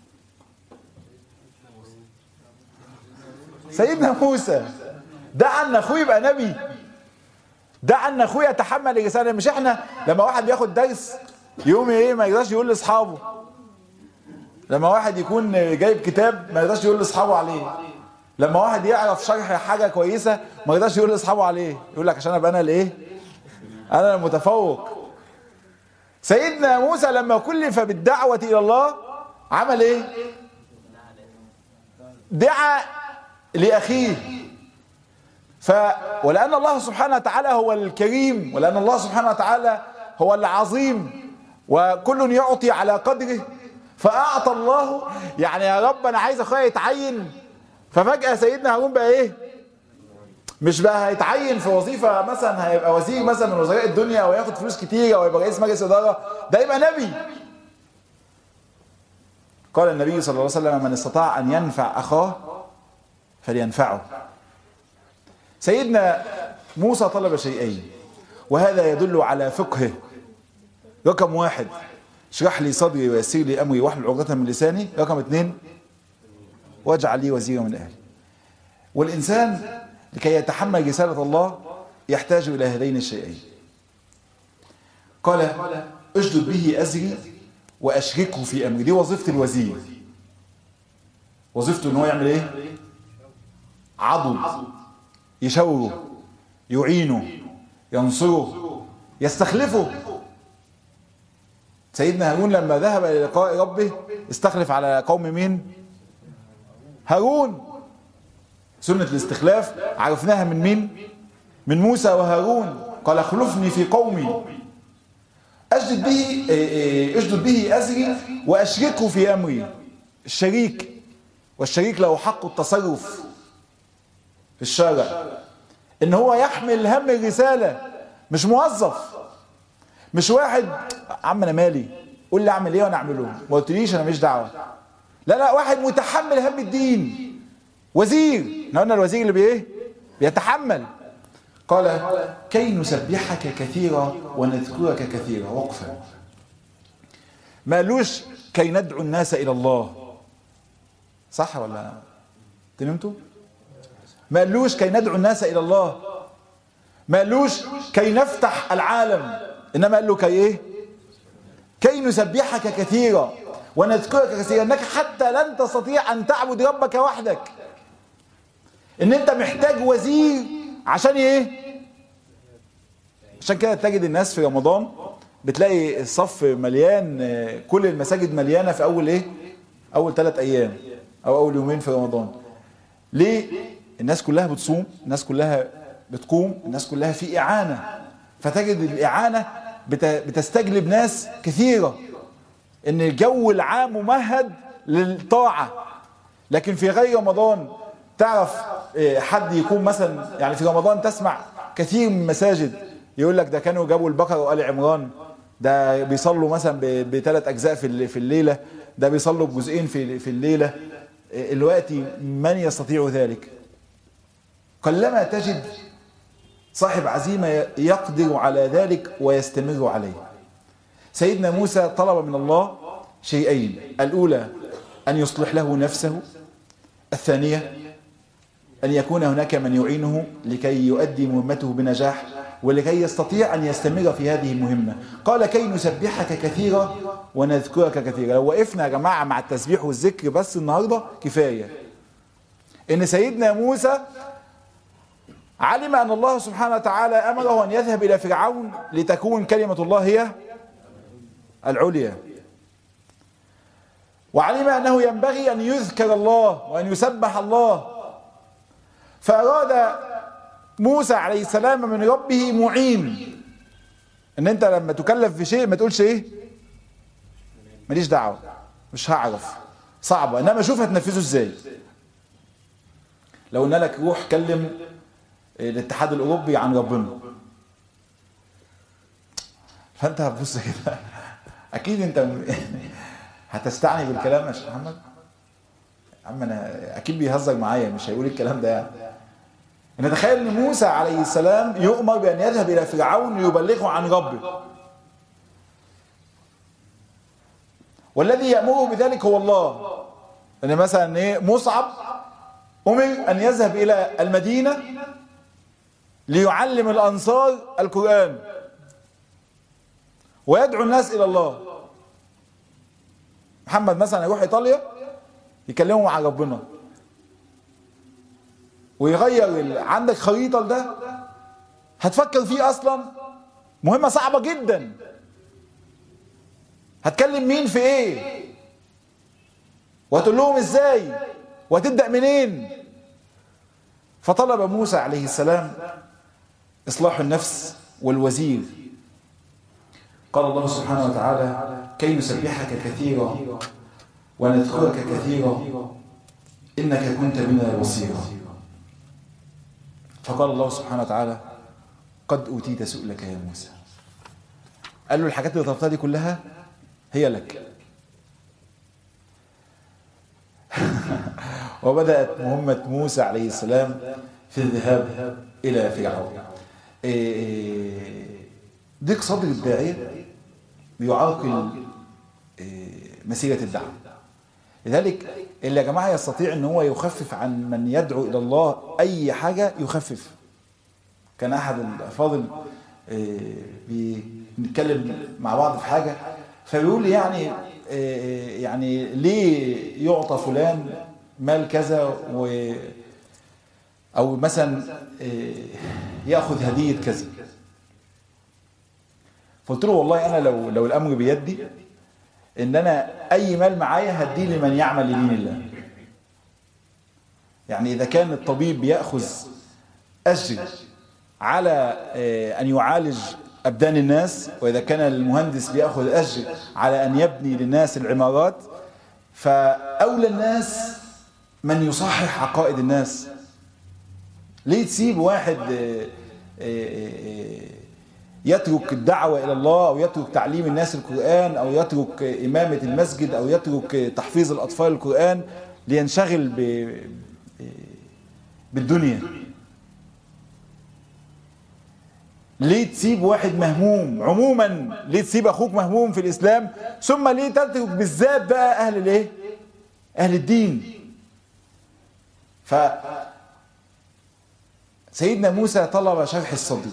سيدنا موسى. دعا ان اخوه يبقى نبي، دعا ان اخوه يتحمل الرساله. مش احنا لما واحد بياخد درس يوم ايه ما يقدرش يقول لاصحابه، لما واحد يكون جايب كتاب ما يقدرش يقول لاصحابه عليه، لما واحد يعرف شرح حاجه كويسه ما يقدرش يقول لاصحابه عليه، يقول لك عشان ابقى انا الايه؟ انا المتفوق. سيدنا موسى لما كلف بالدعوه الى الله عمل ايه؟ دعا لاخيه. ولأن الله سبحانه وتعالى هو الكريم، ولأن الله سبحانه وتعالى هو العظيم، وكل يعطي على قدره، فأعطى الله. يعني يا رب أنا عايز أخويا يتعين، ففجأة سيدنا هارون بقى إيه؟ مش بقى هيتعين في وظيفة مثلا هيبقى وزير مثلا من وزراء الدنيا أو ياخد فلوس كتير أو يبقى رئيس مجلس إدارة، ده يبقى نبي. قال النبي صلى الله عليه وسلم من استطاع أن ينفع أخاه فلينفعه. سيدنا موسى طلب شيئين، وهذا يدل على فقهه. رقم 1 اشرح لي صدري ويسر لي امري واحلل عقدة من لساني. رقم 2 واجعل لي وزيرا من اهلي. والانسان لكي يتحمل رسالة الله يحتاج الى هذين الشيئين. قال اشدد به ازري واشركه في امري. دي وظيفة الوزير. وظيفته ان هو يعمل ايه؟ عضد، يشاوره، يعينه، ينصره، يستخلفه. سيدنا هارون لما ذهب إلى لقاء ربه استخلف على قوم مين؟ هارون. سنة الاستخلاف عرفناها من مين؟ من موسى وهارون. قال اخلفني في قومي اشدد به أزري وأشركه في أمري. الشريك، والشريك له حق التصرف في الشارع، ان هو يحمل هم الرسالة، مش موظف، مش واحد عم انا مالي قول لي اعمل ايه وانا اعمله، ما قلتليش انا مش دعوه. لا واحد متحمل هم الدين، وزير. احنا قلنا الوزير اللي بيتحمل. قال كي نسبحك كثيرا ونذكرك كثيرا. وقفا. ما قالوش كي ندعو الناس الى الله، صح ولا تنمتوا؟ ما قالوش كي ندعو الناس الى الله، ما قالوش كي نفتح العالم، انما قال له كي ايه؟ كي نسبحك كثيرا ونذكرك كثيرا. انك حتى لن تستطيع ان تعبد ربك وحدك، ان انت محتاج وزير عشان ايه؟ عشان كده تجد الناس في رمضان بتلاقي الصف مليان، كل المساجد مليانه في اول ايه؟ اول 3 ايام او اول يومين في رمضان. ليه؟ الناس كلها بتصوم، الناس كلها بتقوم، الناس كلها في اعانه، فتجد الاعانه بتستجلب ناس كثيره، ان الجو العام ممهد للطاعه. لكن في غير رمضان تعرف حد يكون مثلا، يعني في رمضان تسمع كثير من المساجد يقول لك ده كانوا جابوا البقره وآل عمران، ده بيصلوا مثلا ب3 أجزاء في الليله، ده بيصلوا بجزئين في الليله. دلوقتي من يستطيع ذلك؟ قلما تجد صاحب عزيمة يقدر على ذلك ويستمر عليه. سيدنا موسى طلب من الله شيئين: الأولى أن يصلح له نفسه، الثانية أن يكون هناك من يعينه لكي يؤدي مهمته بنجاح ولكي يستطيع أن يستمر في هذه المهمة. قال كي نسبحك كثيرا ونذكرك كثيرا. لو وقفنا يا جماعة مع التسبيح والذكر بس النهاردة كفاية. إن سيدنا موسى علم أن الله سبحانه وتعالى أمره أن يذهب إلى فرعون لتكون كلمة الله هي العليا، وعلم أنه ينبغي أن يذكر الله وأن يسبح الله، فأراد موسى عليه السلام من ربه معين. ان انت لما تكلف في شيء ما تقولش ايه ماليش دعوه، مش هعرف، صعبه، انما شوف هتنفذه ازاي. لو قلنا لك روح كلم الاتحاد الاوروبي عن ربنا، فانت هتبص كده اكيد انت هتستعني بالكلام يا شيخ محمد. عم انا اكيد بيهزر معايا، مش هيقول الكلام ده يعني. نتخيل ان موسى عليه السلام يؤمر بان يذهب الى فرعون ليبلغه عن ربه، والذي يأمره بذلك هو الله. ان مثلا ايه، مصعب امر ان يذهب الى المدينه ليعلم الانصار القرآن ويدعو الناس الى الله. محمد مثلا يروح ايطاليا يكلمهم عن ربنا ويغير عندك خريطة لده، هتفكر فيه اصلا مهمة صعبة جدا. هتكلم مين في ايه وهتقول لهم ازاي وهتبدأ منين؟ فطلب موسى عليه السلام اصلاح النفس والوزير. قال الله سبحانه وتعالى كي نسبحك كثيرا ونذكرك كثيرا إنك كنت بنا بصيرا. فقال الله سبحانه وتعالى قد أوتيت سؤلك يا موسى. قال له الحاجات اللي طلبتها دي كلها هي لك. وبدأت مهمة موسى عليه السلام في الذهاب إلى فرعون. ضيق صدر الداعية بيعرقل مسيرة الدعوة. لذلك اللي يا جماعة يستطيع ان هو يخفف عن من يدعو الى الله اي حاجة يخفف. كان احد الافاضل بنتكلم مع بعض في حاجة فبيقول لي يعني ليه يعطى فلان مال كذا او مثلا ياخذ هدية كذا. فقلت له والله انا لو الامر بيدي ان انا اي مال معايا هديه لمن يعمل لدين الله. يعني اذا كان الطبيب بيأخذ اجر على ان يعالج ابدان الناس، واذا كان المهندس بيأخذ اجر على ان يبني للناس العمارات، فاولى الناس من يصحح عقائد الناس. ليه تسيب واحد يترك الدعوة إلى الله، أو يترك تعليم الناس القرآن، أو يترك إمامة المسجد، أو يترك تحفيظ الأطفال القرآن لينشغل بالدنيا؟ ليه تسيب واحد مهموم عموما؟ ليه تسيب أخوك مهموم في الإسلام؟ ثم ليه تترك بالذات بقى أهل الإيه؟ أهل الدين. سيدنا موسى طلب شرح الصدر،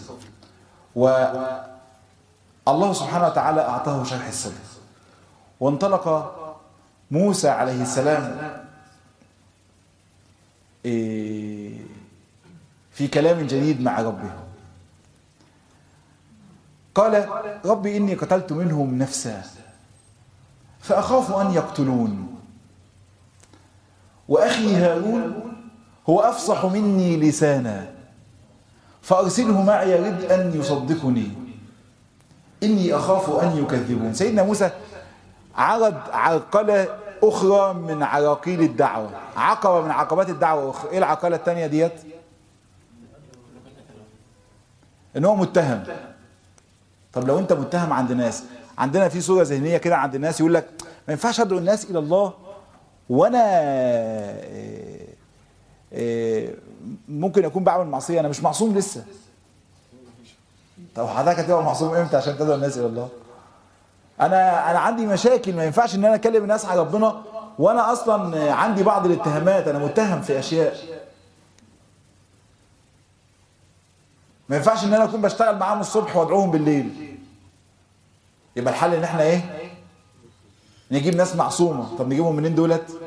والله سبحانه وتعالى أعطاه شرح الصدر، وانطلق موسى عليه السلام في كلام جديد مع ربه. قال: ربي إني قتلت منهم نفسا فأخاف أن يقتلون، وأخي هارون هو أفصح مني لسانا فأرسله معي يرد أن يصدقني إني أخاف أن يكذبون. سيدنا موسى عرض عرقلة أخرى من عراقيل الدعوة، عقبة من عقبات الدعوة أخرى. إيه العقبة الثانية ديت؟ إن هو متهم. طب لو أنت متهم عند ناس، عندنا في صورة ذهنية كده عند الناس يقول لك ما ينفعش أدعو الناس إلى الله وأنا ممكن أكون بعمل معصية، أنا مش معصوم لسه. طب حضرتك هتبقى معصوم إمتى عشان تدعو الناس إلى الله؟ أنا عندي مشاكل، ما ينفعش إن أنا أكلم الناس على ربنا وأنا أصلا عندي بعض الاتهامات، أنا متهم في أشياء. ما ينفعش إن أنا أكون بشتغل معاهم الصبح وأدعوهم بالليل. يبقى الحل إن إحنا إيه؟ نجيب ناس معصومة. طب نجيبهم منين دولت؟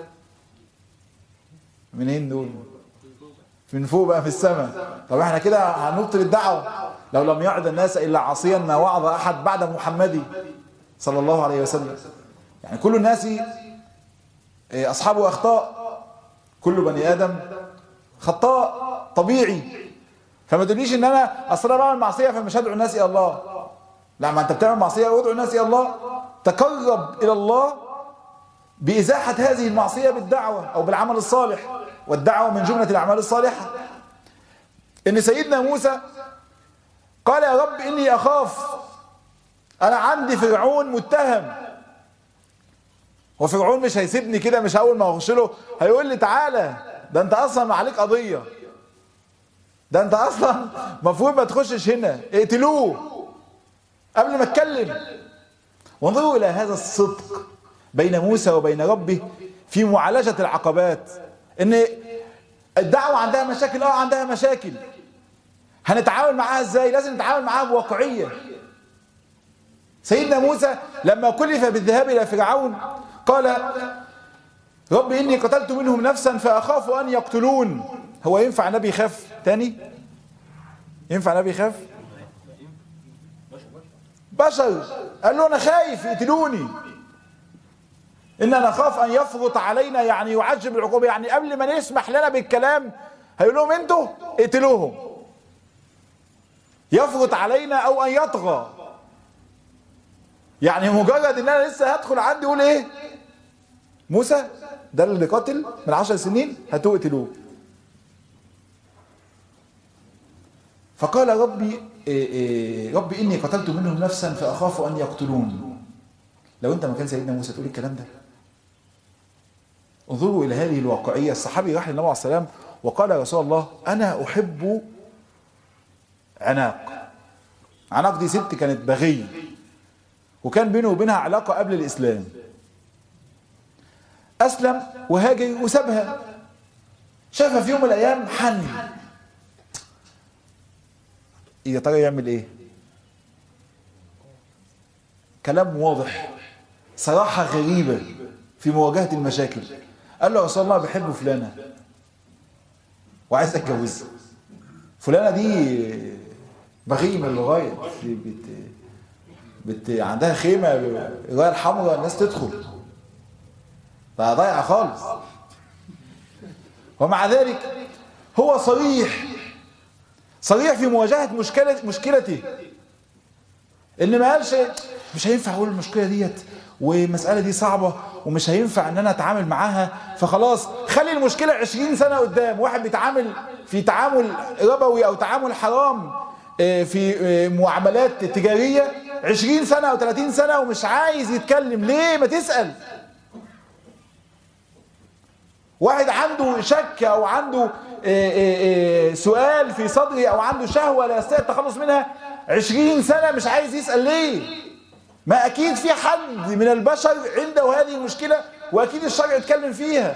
منين دول؟ من فوق بقى في السماء. طب احنا كده هنبطل الدعوة. لو لم يعد الناس إلا عاصيا ما وعظ أحد بعد محمد صلى الله عليه وسلم. يعني كل الناس أصحابه أخطاء، كل بني آدم خطاء طبيعي. فما تقوليش إن أنا أصلا بعمل معصية فمش هدعو الناس إلى الله. لا، ما أنت بتعمل معصية وادعو الناس إلى الله. تقرب إلى الله بإزاحة هذه المعصية بالدعوة أو بالعمل الصالح، والدعوة من جملة الأعمال الصالحة. إن سيدنا موسى قال: يا رب إني أخاف، أنا عندي فرعون متهم، وفرعون مش هيسيبني كده، مش أول ما أخش له هيقول لي تعالى ده أنت أصلا عليك قضية، ده أنت أصلا مفروض ما تخشش هنا، اقتلوه قبل ما أتكلم. وانظروا إلى هذا الصدق بين موسى وبين ربه في معالجة العقبات. ان الدعوة عندها مشاكل، عندها مشاكل، هنتعامل معاها ازاي؟ لازم نتعامل معاها بواقعية. سيدنا موسى لما كلف بالذهاب الى فرعون قال: رب اني قتلت منهم نفسا فاخاف ان يقتلون. هو ينفع نبي يخاف تاني؟ ينفع نبي يخاف؟ بشر قال له انا خايف يقتلوني، إننا نخاف أن يفرط علينا، يعني يعجل العقوبة، يعني قبل ما يسمح لنا بالكلام هيقول لهم أنتوا اقتلوهم. يفرط علينا أو أن يطغى، يعني مجرد إن أنا لسه هدخل عندي يقول إيه؟ موسى ده اللي قاتل من 10 سنين هاتوه اقتلوه. فقال: ربي إني قتلت منهم نفسا فأخاف أن يقتلون. لو أنت مكان سيدنا موسى تقول الكلام ده؟ انظروا إلى هذه الواقعية. الصحابي راح للنبي عليه السلام وقال: يا رسول الله أنا أحب عناق. عناق دي ست كانت بغية، وكان بينه وبينها علاقة قبل الإسلام. أسلم وهاجر وسابها، شافها في يوم من الأيام حن. يا ترى يعمل إيه؟ كلام واضح، صراحة غريبة في مواجهة المشاكل. قال له: يا رسول الله بحب فلانة وعايز اتجوزها. فلانة دي بغيمة للغاية، عندها خيمة الراية الحمراء الناس تدخل، ضايعة خالص. ومع ذلك هو صريح في مواجهة مشكلته، ان ما قالش مش هينفع اقول المشكلة ديت والمسألة دي صعبة ومش هينفع ان انا اتعامل معاها، فخلاص خلي المشكلة 20 سنة قدام. واحد بيتعامل في تعامل ربوي او تعامل حرام في معاملات تجارية 20 سنة او 30 سنة ومش عايز يتكلم، ليه؟ ما تسأل. واحد عنده شك او عنده سؤال في صدره او عنده شهوة لا يستطيع التخلص منها 20 سنة مش عايز يسأل، ليه؟ ما اكيد في حد من البشر عنده هذه المشكلة واكيد الشرع اتكلم فيها.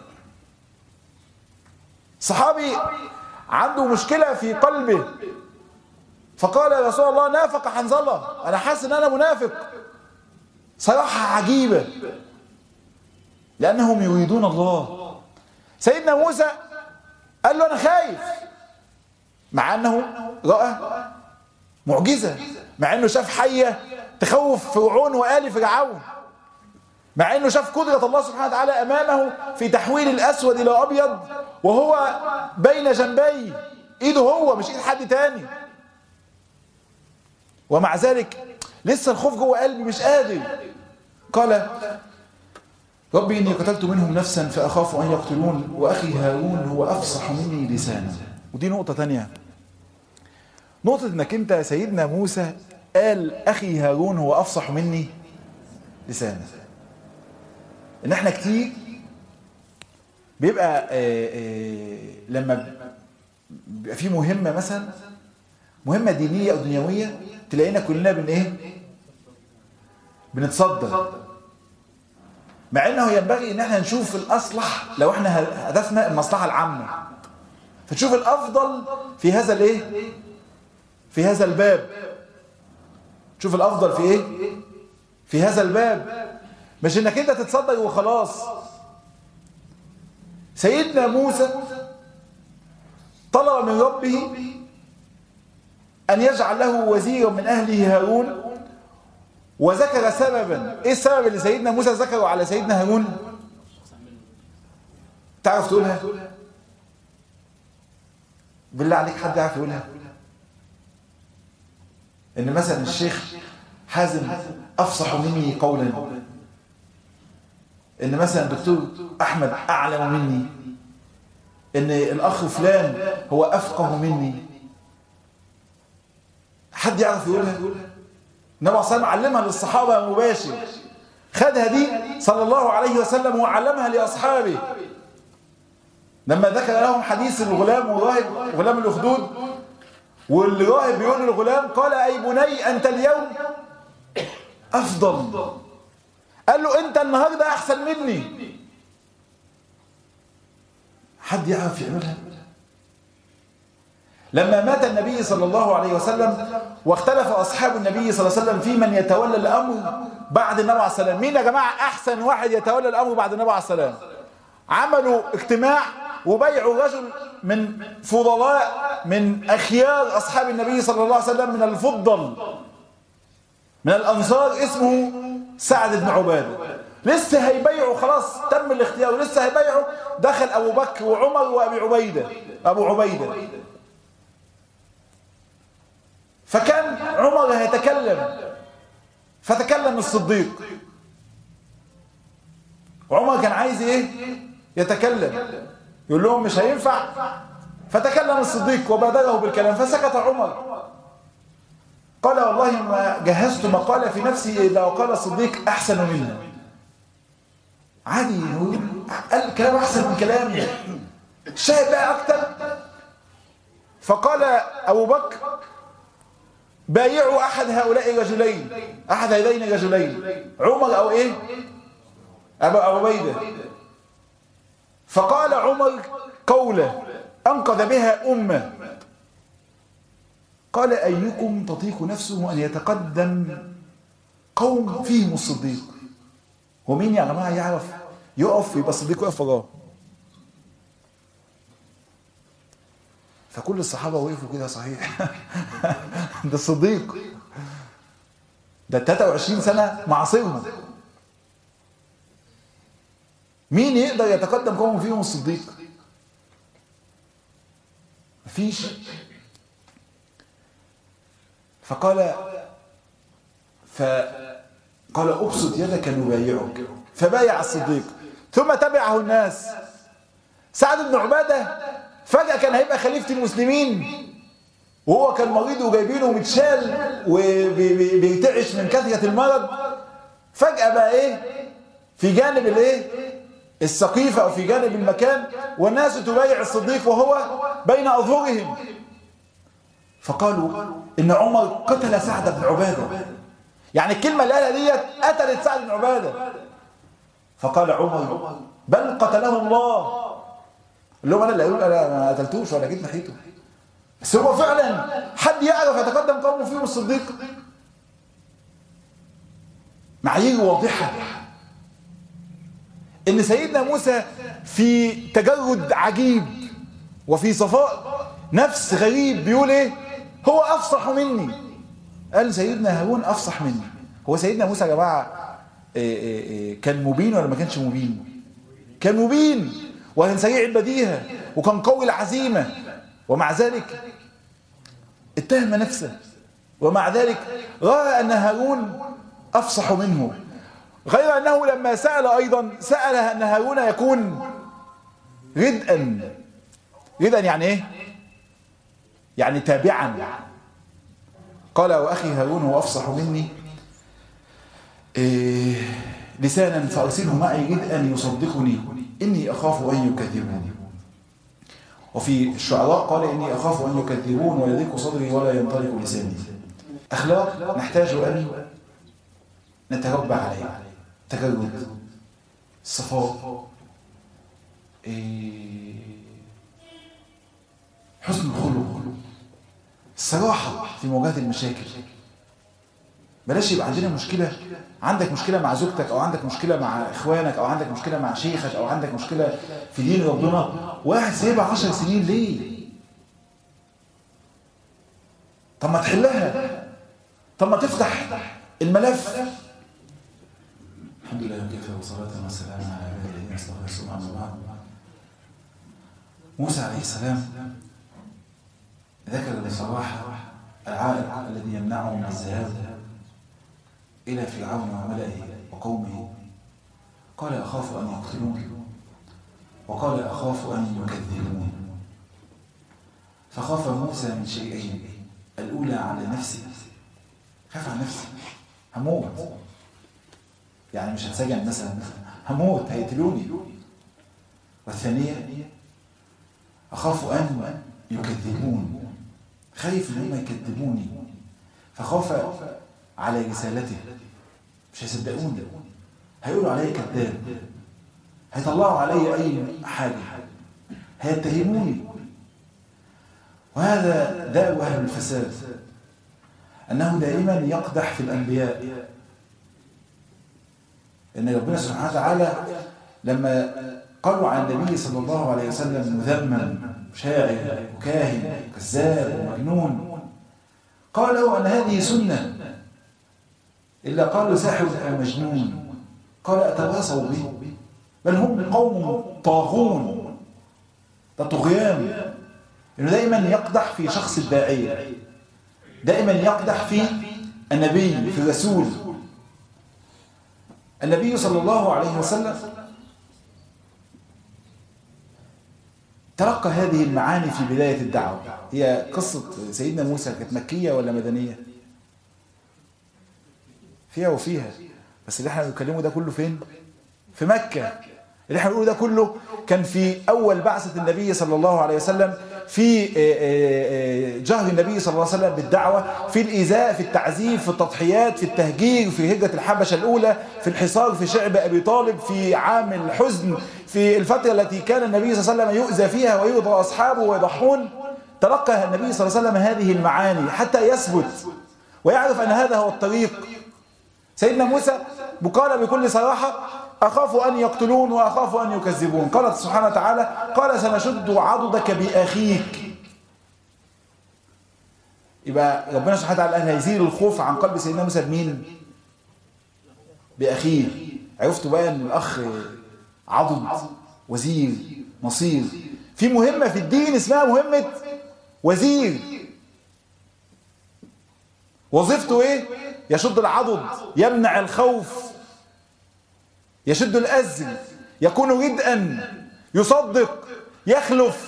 صحابي عنده مشكلة في قلبه فقال يا رسول الله نافق حنظلة، انا حاسس ان انا منافق. صراحة عجيبة لانهم يريدون الله. سيدنا موسى قال له انا خايف، مع انه رأى معجزة، مع انه شاف حية تخوف فرعون وآل فرعون، مع انه شاف قدرة الله سبحانه وتعالى امامه في تحويل الاسود الى ابيض وهو بين جنبي، ايده هو مش ايد حد تاني. ومع ذلك لسه الخوف جوه قلبي مش قادر. قال ربي إني قتلت منهم نفسا فأخاف أن يقتلون وأخي هارون هو أفصح مني لسانا. ودي نقطة تانية، نقطة إنك أنت سيدنا موسى قال أخي هارون هو أفصح مني لسانا. إن إحنا كتير بيبقى لما بيبقى في مهمة مثلا مهمة دينية أو دنيوية تلاقينا كلنا بنتصدر، مع انه ينبغي ان احنا نشوف الاصلح لو احنا هدفنا المصلحة العامة، فتشوف الافضل في هذا الايه، في هذا الباب. تشوف الافضل في ايه، في هذا الباب، مش انك انت تتصدر وخلاص. سيدنا موسى طلب من ربه ان يجعل له وزيرا من اهله هارون، وذكر سببا. ايه السبب اللي سيدنا موسى ذكره على سيدنا هارون؟ تعرف تقولها؟ بالله عليك حد يعرف يقولها؟ ان مثلا الشيخ حازم افصح مني قولا، ان مثلا الدكتور احمد اعلم مني، ان الاخ فلان هو افقه مني. حد يعرف يقولها؟ النبي صلى الله عليه وسلم علمها للصحابة مباشر، خدها دي صلى الله عليه وسلم وعلمها لأصحابه لما ذكر لهم حديث الغلام والراهب، غلام الأخدود، والراهب بيقول للغلام قال أي بني أنت اليوم أفضل، قال له أنت النهاردة أحسن مني. حد يعرف يعملها؟ لما مات النبي صلى الله عليه وسلم واختلف أصحاب النبي صلى الله عليه وسلم في من يتولى الأمر بعد النبي عليه السلام، مين يا جماعة أحسن واحد يتولى الأمر بعد النبي عليه السلام؟ عملوا اجتماع وبيعوا رجل من فضلاء من أخيار أصحاب النبي صلى الله عليه وسلم، من الفضل من الأنصار، اسمه سعد بن عبادة. لسه هيبيعوا، خلاص تم الاختيار، لسه هيبيعوا، دخل أبو بكر وعمر أبو عبيدة. فكان عمر هيتكلم فتكلم الصديق، وعمر كان عايز ايه؟ يتكلم، يقول لهم مش هينفع، فتكلم الصديق وبادره بالكلام فسكت عمر. قال والله ما جهزت مقالة في نفسي إلا وقال الصديق أحسن منه. عادي، قال كلام أحسن من كلامي، الشاهد بقى أكتر. فقال أبو بكر بايعوا أحد هؤلاء الرجلين، أحد هذين الرجلين، عمر أو إيه؟ أبو عبيدة. فقال عمر قولة أنقذ بها أمة، قال أيكم تطيق نفسه أن يتقدم قوم فيهم الصديق؟ ومين يا جماعة يعرف يقف يبقى الصديق يقف وراه؟ فكل الصحابة وقفوا كده، صحيح ده الصديق، ده 23 سنة معاصرهم. مين يقدر يتقدم قوم فيهم الصديق؟ مفيش. فقال ابسط يدك نبايعك، فبايع الصديق. ثم تبعه الناس. سعد بن عبادة فجأة كان هيبقى خليفة المسلمين، وهو كان مريض وجايبينه متشال وبيرتعش من كثرة المرض. فجأة بقى ايه في جانب الايه السقيفة او في جانب المكان، والناس تبايع الصديق وهو بين اظهرهم. فقالوا ان عمر قتل سعد بن عبادة، يعني الكلمة اللي قالها ديت قتلت سعد بن عبادة. فقال عمر بل قتله الله. قال لهم انا اللي اقول انا ما قتلتوش ولا جيت ناحيته، بس هو فعلا حد يعرف يتقدم قوم فيهم الصديق؟ معايير واضحة ان سيدنا موسى في تجرد عجيب وفي صفاء نفس غريب بيقول ايه؟ هو افصح مني. قال سيدنا هارون افصح مني. هو سيدنا موسى يا جماعه كان مبين ولا ما كانش مبين؟ كان مبين وكان سريع البديهه وكان قوي العزيمه، ومع ذلك اتهم نفسه، ومع ذلك راى ان هارون افصح منه. غير انه لما سأل ايضا سأل ان هارون يكون ردءا. ردءا يعني ايه؟ يعني تابعا. قال واخي هارون هو افصح مني لسانا فارسله معي ردءا يصدقني اني اخاف ان يكذبوني. وفي الشعراء قال اني اخاف ان يكذبون ويضيق صدري ولا ينطلق لساني. اخلاق نحتاج ان نتربى عليها: تجرد، الصفاء، حسن الخلق، الصراحة في مواجهة المشاكل. بلاش يبقى عندنا مشكلة، عندك مشكلة مع زوجتك أو عندك مشكلة مع إخوانك أو عندك مشكلة مع شيخك أو عندك مشكلة في دين ربنا، واحد سايبها 10 سنين ليه؟ طب ما تحلها، طب ما تفتح الملف. الحمد لله وكفى وصلاة وسلاما على عباده الذين اصطفى سبحان الله. موسى عليه السلام ذكر بصراحة العائق الذي يمنعه من الذهاب إلى فرعون وملئه وقومه. قال أخاف أن يقتلوني، وقال أخاف أن يكذبوني. فخاف موسى من شيئين: الأولى على نفسه، خاف على نفسه، هموت، يعني مش هتسجن مثلا، هموت، هيقتلوني. والثانية أخاف أن يكذبون، خايف ان هم يكذبوني، فخاف على رسالته، مش هيصدقوني، هيقولوا علي كذاب، هيطلعوا علي اي حاجه، هيتهموني. وهذا داء اهل الفساد، انه دائما يقدح في الانبياء. ان ربنا سبحانه وتعالى لما قالوا عن النبي صلى الله عليه وسلم مذمم شاعر وكاهن وكذاب ومجنون، قالوا أن هذه سنة، إلا قالوا ساحر أو مجنون. قال أتواصوا به، بل هم قوم طاغون. ده طغيان. إنه دائما يقدح في شخص الداعية، دائما يقدح في النبي، في الرسول. النبي صلى الله عليه وسلم تلقى هذه المعاني في بداية الدعوة. هي قصة سيدنا موسى كانت مكية ولا مدنية؟ فيها وفيها، بس اللي احنا بنتكلمه ده كله فين؟ في مكة. اللي احنا بنقوله ده كله كان في أول بعثة النبي صلى الله عليه وسلم، في جهر النبي صلى الله عليه وسلم بالدعوة، في الإيذاء، في التعذيب، في التضحيات، في التهجير، في هجرة الحبشة الأولى، في الحصار في شعب أبي طالب، في عام الحزن، في الفترة التي كان النبي صلى الله عليه وسلم يؤذى فيها ويؤذى أصحابه ويضحون. تلقى النبي صلى الله عليه وسلم هذه المعاني حتى يثبت ويعرف أن هذا هو الطريق. سيدنا موسى قال بكل صراحة: أخاف أن يقتلون وأخاف أن يكذبون. قالت سبحانه وتعالى: قال سنشد عضدك بأخيك. يبقى ربنا سبحانه وتعالى هيزيل الخوف عن قلب سيدنا موسى بمين؟ بأخيه. عرفتوا بقى ان الأخ عضد، وزير، نصير، في مهمة في الدين اسمها مهمة وزير. وظيفته ايه؟ يشد العضد، يمنع الخوف، يشد الأزل، يكون ردءا، يصدق، يخلف.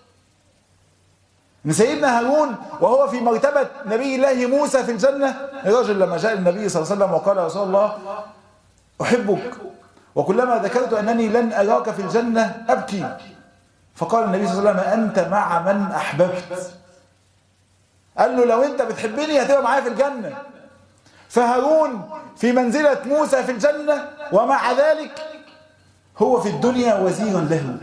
ان سيدنا هارون وهو في مرتبة نبي الله موسى في الجنة، الرجل لما جاء النبي صلى الله عليه وسلم وقال يا رسول الله أحبك وكلما ذكرت أنني لن أراك في الجنة أبكي، فقال النبي صلى الله عليه وسلم أنت مع من أحببت. قال له لو أنت بتحبني هتبقى معايا في الجنة. فهارون في منزلة موسى في الجنة، ومع ذلك هو في الدنيا وزيرا له.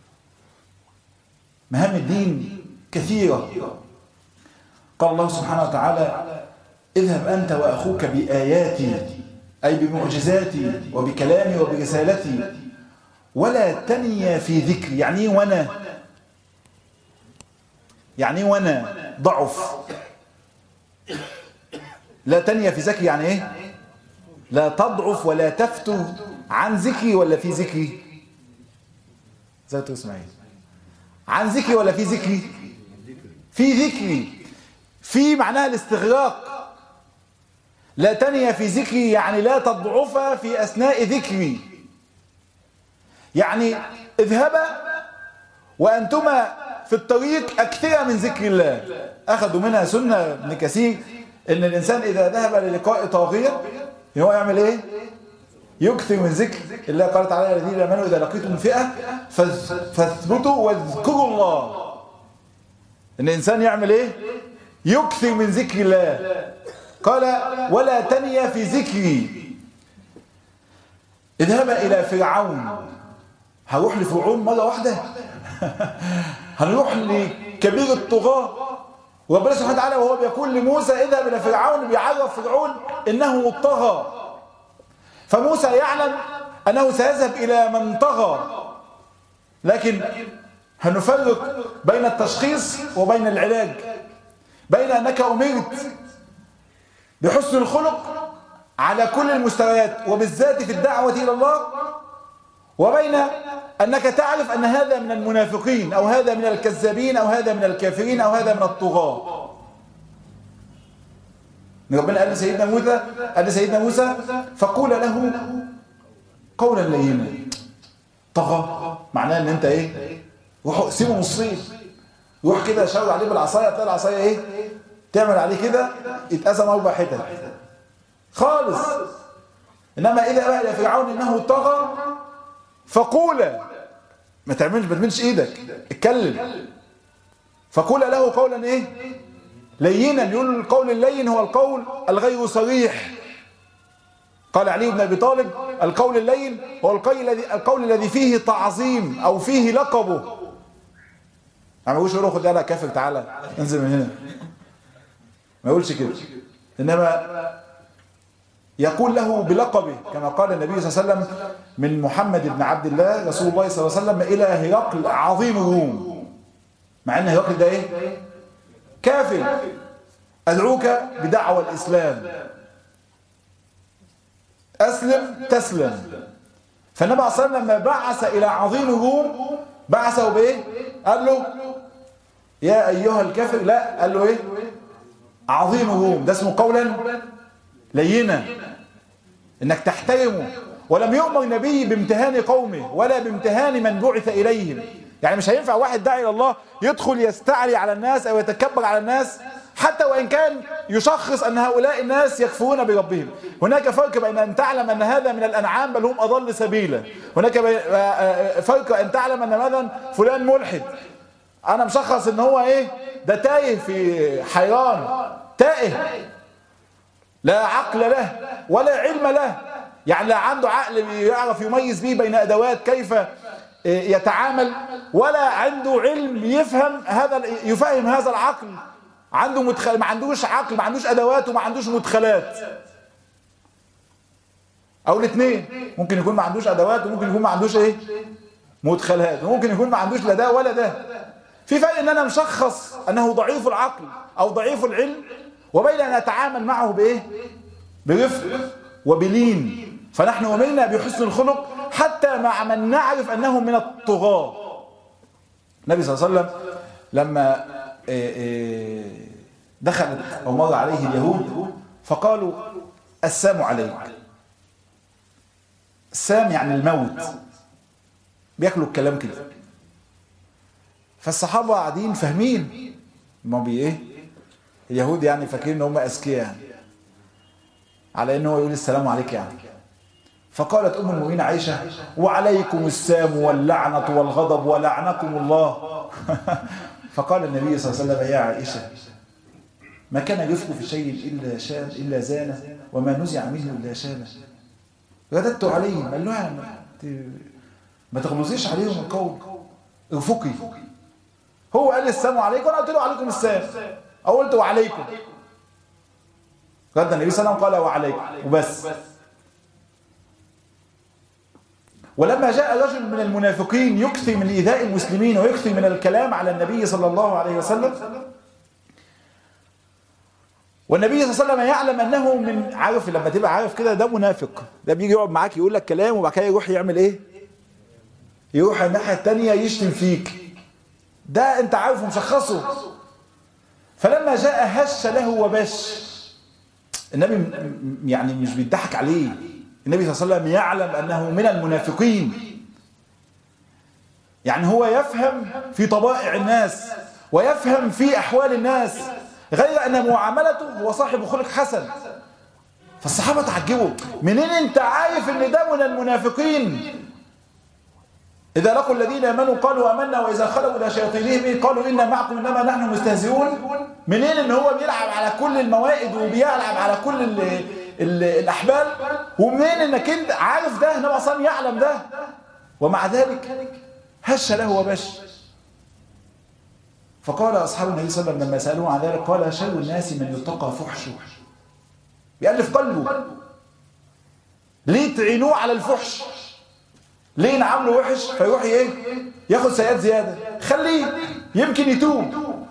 مهام الدين كثيرة. قال الله سبحانه وتعالى اذهب أنت وأخوك بآياتي، أي بمعجزاتي وبكلامي وبرسالتي، ولا تنيا في ذكري. يعني ايه وانا؟ يعني ايه وانا؟ ضعف. لا تنيا في ذكري يعني ايه؟ لا تضعف ولا تفتر عن ذكري ولا في ذكري؟ زي اسماعيل، عن ذكري ولا في ذكري؟ في ذكري. في معناها الاستغراق. لا تنيا في ذكري يعني لا تضعف في أثناء ذكري. يعني اذهبا وأنتما في الطريق أكثر من ذكر الله. أخذوا منها سنة ابن كثير إن الإنسان إذا ذهب للقاء طاغية هو يعمل إيه؟ يكثر من ذكر الله. قال تعالى الذين آمنوا إذا لقيتم فئة فاثبتوا واذكروا الله. إن الإنسان يعمل إيه؟ يكثر من ذكر الله. قال ولا تنيا في ذكري. اذهب إلى فرعون. هروح لفرعون مرة واحدة؟ هنروح لكبير الطغاة. وربنا سبحانه وتعالى وهو بيقول لموسى اذهب إلى فرعون، بيعرف فرعون إنه طغى. فموسى يعلم أنه سيذهب إلى من طغى، لكن هنفرق بين التشخيص وبين العلاج، بين أنك أمرت بحسن الخلق على كل المستويات وبالذات في الدعوة إلى الله، وبين أنك تعرف أن هذا من المنافقين أو هذا من الكذابين أو هذا من الكافرين أو هذا من الطغاة. ربنا قال لسيدنا موسى فقول له قولا لينا. طغى معناه ان انت ايه؟ روح سيبه نصين، روح كده شاور عليه بالعصايه، تلاقي العصايه ايه؟ تعمل عليه كده يتقسم 4 حتت خالص. انما اذا بقى الى فرعون انه طغى فقولا، ما تعملش ايدك، اتكلم. فقولا له قولا ايه؟ لينا. يقول القول اللين هو القول الغير صريح. قال علي بن ابي طالب القول اللين هو القول الذي فيه تعظيم او فيه لقبه. ما يقولش له خد يلا كافر تعالى انزل من هنا، ما يقولش كده، انما يقول له بلقبه كما قال النبي صلى الله عليه وسلم من محمد بن عبد الله رسول الله صلى الله عليه وسلم الى هرقل عظيم الروم، مع ان هرقل ده ايه؟ كافر. أدعوك بدعوى الإسلام، أسلم تسلم. فالنبي صلى الله عليه وسلم لما بعث إلى عظيم الروم بعثه بإيه؟ قال له يا أيها الكافر، لا قال له إيه؟ عظيم الروم. ده اسمه قولا لينا، إنك تحترمه. ولم يؤمر النبي بامتهان قومه ولا بامتهان من بعث إليهم. يعني مش هينفع واحد داعي الى الله يدخل يستعلي على الناس او يتكبر على الناس حتى وان كان يشخص ان هؤلاء الناس يكفرون بربهم. هناك فرق بين ان تعلم ان هذا من الانعام بل هم اضل سبيلا، هناك فرق ان تعلم ان مثلا فلان ملحد، انا مشخص ان هو ايه؟ ده تايه في حيران، تائه لا عقل له ولا علم له، يعني لا عنده عقل يعرف يميز به بين ادوات كيف يتعامل، ولا عنده علم يفهم هذا العقل. عنده ما عندوش عقل، ما عندوش ادوات وما عندوش مدخلات، او الاثنين. ممكن يكون ما عندوش ادوات وممكن يكون ما عندوش ايه؟ مدخلات، وممكن يكون ما عندوش لا ده ولا ده. في فرق ان انا مشخص انه ضعيف العقل او ضعيف العلم، وبين ان اتعامل معه بايه؟ برفق وبلين. فنحن أمرنا بحسن الخلق حتى مع من نعرف أنهم من الطغاة. النبي صلى الله عليه وسلم لما دخلت أو مر عليه اليهود فقالوا السام عليك. السام يعني الموت، بياكلوا الكلام كده. فالصحابة قاعدين فاهمين ما ايه اليهود يعني فاكرين ان هم اذكياء يعني على انه يقول السلام عليك يعني. فقالت ام المؤمنين عائشة وعليكم السام واللعنة والغضب ولعنكم الله. فقال النبي صلى الله عليه وسلم يا عائشة ما كان يفك في شيء إلا زانه وما نزع منه إلا شانه. رددت عليهم قال له ما تغلظيش عليهم القول، ارفقي. هو قال السلام عليكم وانا قلت له عليكم السلام او قلت وعليكم. رد النبي صلى الله عليه وسلم قال وعليكم وبس. ولما جاء رجل من المنافقين يكثر من إيذاء المسلمين ويكثر من الكلام على النبي صلى الله عليه وسلم، والنبي صلى الله عليه وسلم يعلم أنه من عارف لما تبقى عارف كده ده منافق، ده بيجي يقعد معاك يقول لك كلام وبعد كده يروح يعمل ايه؟ يروح الناحية التانية يشتم فيك. ده انت عارفه مشخصه. فلما جاء هش له وبش. النبي يعني مش بيضحك عليه، النبي صلى الله عليه وسلم يعلم أنه من المنافقين. يعني هو يفهم في طبائع الناس ويفهم في أحوال الناس، غير أن معاملته هو صاحب خلق حسن. فالصحابة تعجبوا منين انت عارف ان ده من المنافقين؟ إذا لقوا الذين آمنوا قالوا آمنا وإذا خلوا إلى شياطينهم قالوا إنا معكم إنما نحن مستهزئون. منين إن هو بيلعب على كل الموائد وبيلعب على كل الأحبال؟ ومنين إنك أنت عارف ده؟ إنما أصلا يعلم ده ومع ذلك هش له وبش. فقال أصحاب النبي صلى الله عليه وسلم لما سألوه عن ذلك قال شر الناس من يتقى فحشه. بيألف قلبه. ليه تعينوه على الفحش؟ ليه نعمله وحش فيروح ايه ياخد سيئات زيادة؟ خليه يمكن يتوب.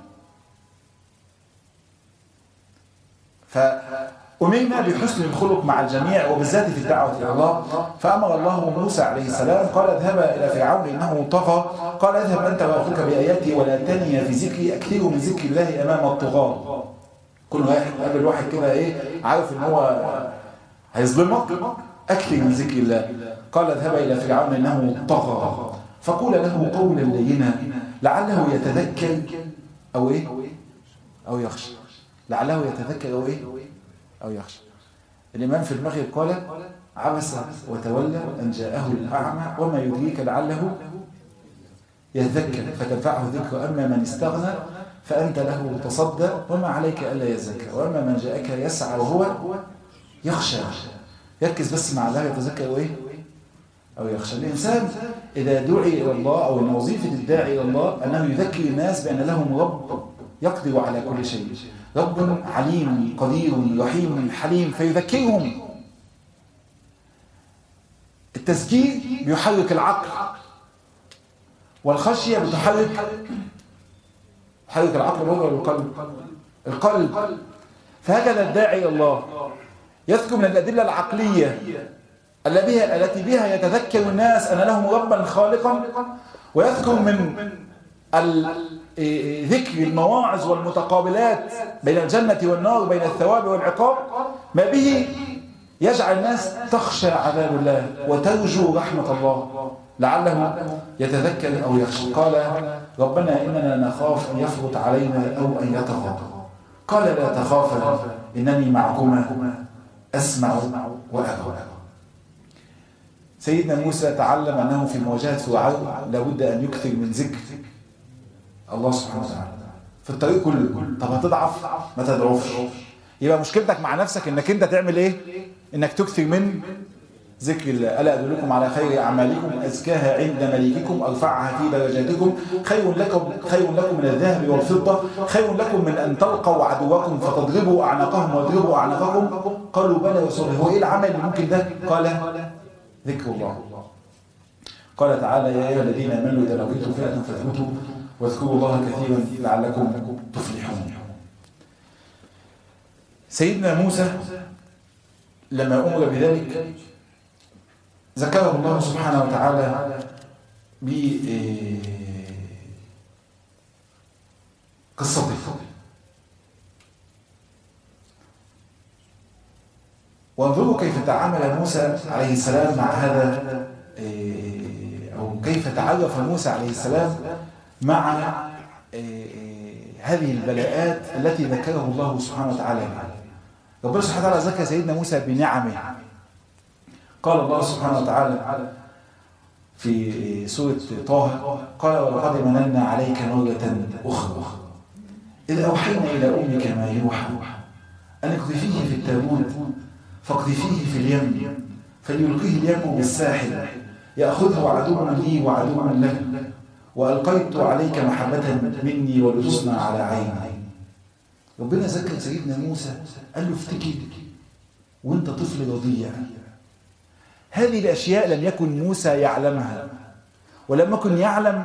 فأمرنا بحسن الخلق مع الجميع وبالذات في الدعوة إلى الله. فأمر الله موسى عليه السلام قال اذهبا إلى فرعون إنه طغى قال اذهب أنت وأخوك بآياتي ولا تنيا في ذكري أكثروا من ذكر الله أمام الطغاة. كل واحد قابل واحد كده ايه عارف ان هو هيظلمك أكثر من ذكر الله. قال اذهبا إلى فرعون إنه طغى فقول له قولا لينا لعله يتذكر أو إيه أو يخشى. لعله يتذكر أو إيه أو يخشى. الإمام في المغرب قال عبس وتولى أن جاءه الأعمى وما يدريك لعله يتذكر فتنفعه ذكر. أما من استغنى فأنت له تصدى وما عليك ألا يزكى. وأما من جاءك يسعى وهو يخشى. يركز بس مع الله يتذكر أو إيه أو يخشى. الإنسان إذا دعي إلى الله أو إن وظيفة الداعي إلى الله أنه يذكر الناس بأن لهم رب يقدر على كل شيء، رب عليم قدير رحيم حليم، فيذكرهم. التذكير بيحرك العقل والخشية بتحرك العقل وهو القلب. فهكذا الداعي إلى الله يذكر من الأدلة العقلية التي بها يتذكر الناس أن لهم ربا خالقا، ويذكر من ذكر المواعظ والمتقابلات بين الجنة والنار بين الثواب والعقاب ما به يجعل الناس تخشى عذاب الله وترجو رحمة الله لعله يتذكر أو يخشى. قال ربنا إننا نخاف أن يفرط علينا أو أن يطغى قال لا تخافا إنني معكما أسمع وأرى. سيدنا موسى تعلم أنه في مواجهة فرعون لابد أن يكثر من ذكر الله سبحانه وتعالى في الطريق كله. طب هتضعف ما تضعفش. يبقى مشكلتك مع نفسك انك انت تعمل ايه؟ انك تكثر من ذكر الله. ألا أدلكم على خير أعمالكم أزكاها عند مليككم أرفعها في درجاتكم خير لكم من الذهب والفضة خير لكم من أن تلقوا عدوكم فتضربوا أعناقهم واضربوا أعناقكم. قالوا بلى رسول الله. هو إيه العمل اللي ممكن ده؟ قال ذكر الله. قال تعالى يا أيها الذين آمنوا إذا لقيتم فئة فاثبتوا واذكروا الله كثيرا لعلكم تفلحون. سيدنا موسى لما أمر بذلك ذكره الله سبحانه وتعالى بقصته. وانظروا كيف تعامل موسى عليه السلام مع هذا، أو كيف تعرف موسى عليه السلام مع هذه البلاءات التي ذكره الله سبحانه وتعالى بها. ربنا سبحانه وتعالى ذكر سيدنا موسى بنعمه. قال الله سبحانه وتعالى في سورة طه: قال ولقد مننا عليك مرة أخرى إذ أوحينا إلى أمك ما يوحى أن اقذفيه في التابوت فاقذفيه في اليم فليلقيه اليم بالساحل يأخذه عدو لي وعدو له وألقيت عليك محبة مني ولتصنع على عيني. ربنا ذكر سيدنا موسى قال له افتكر وانت طفل رضيع. هذه الأشياء لم يكن موسى يعلمها، ولم يكن يعلم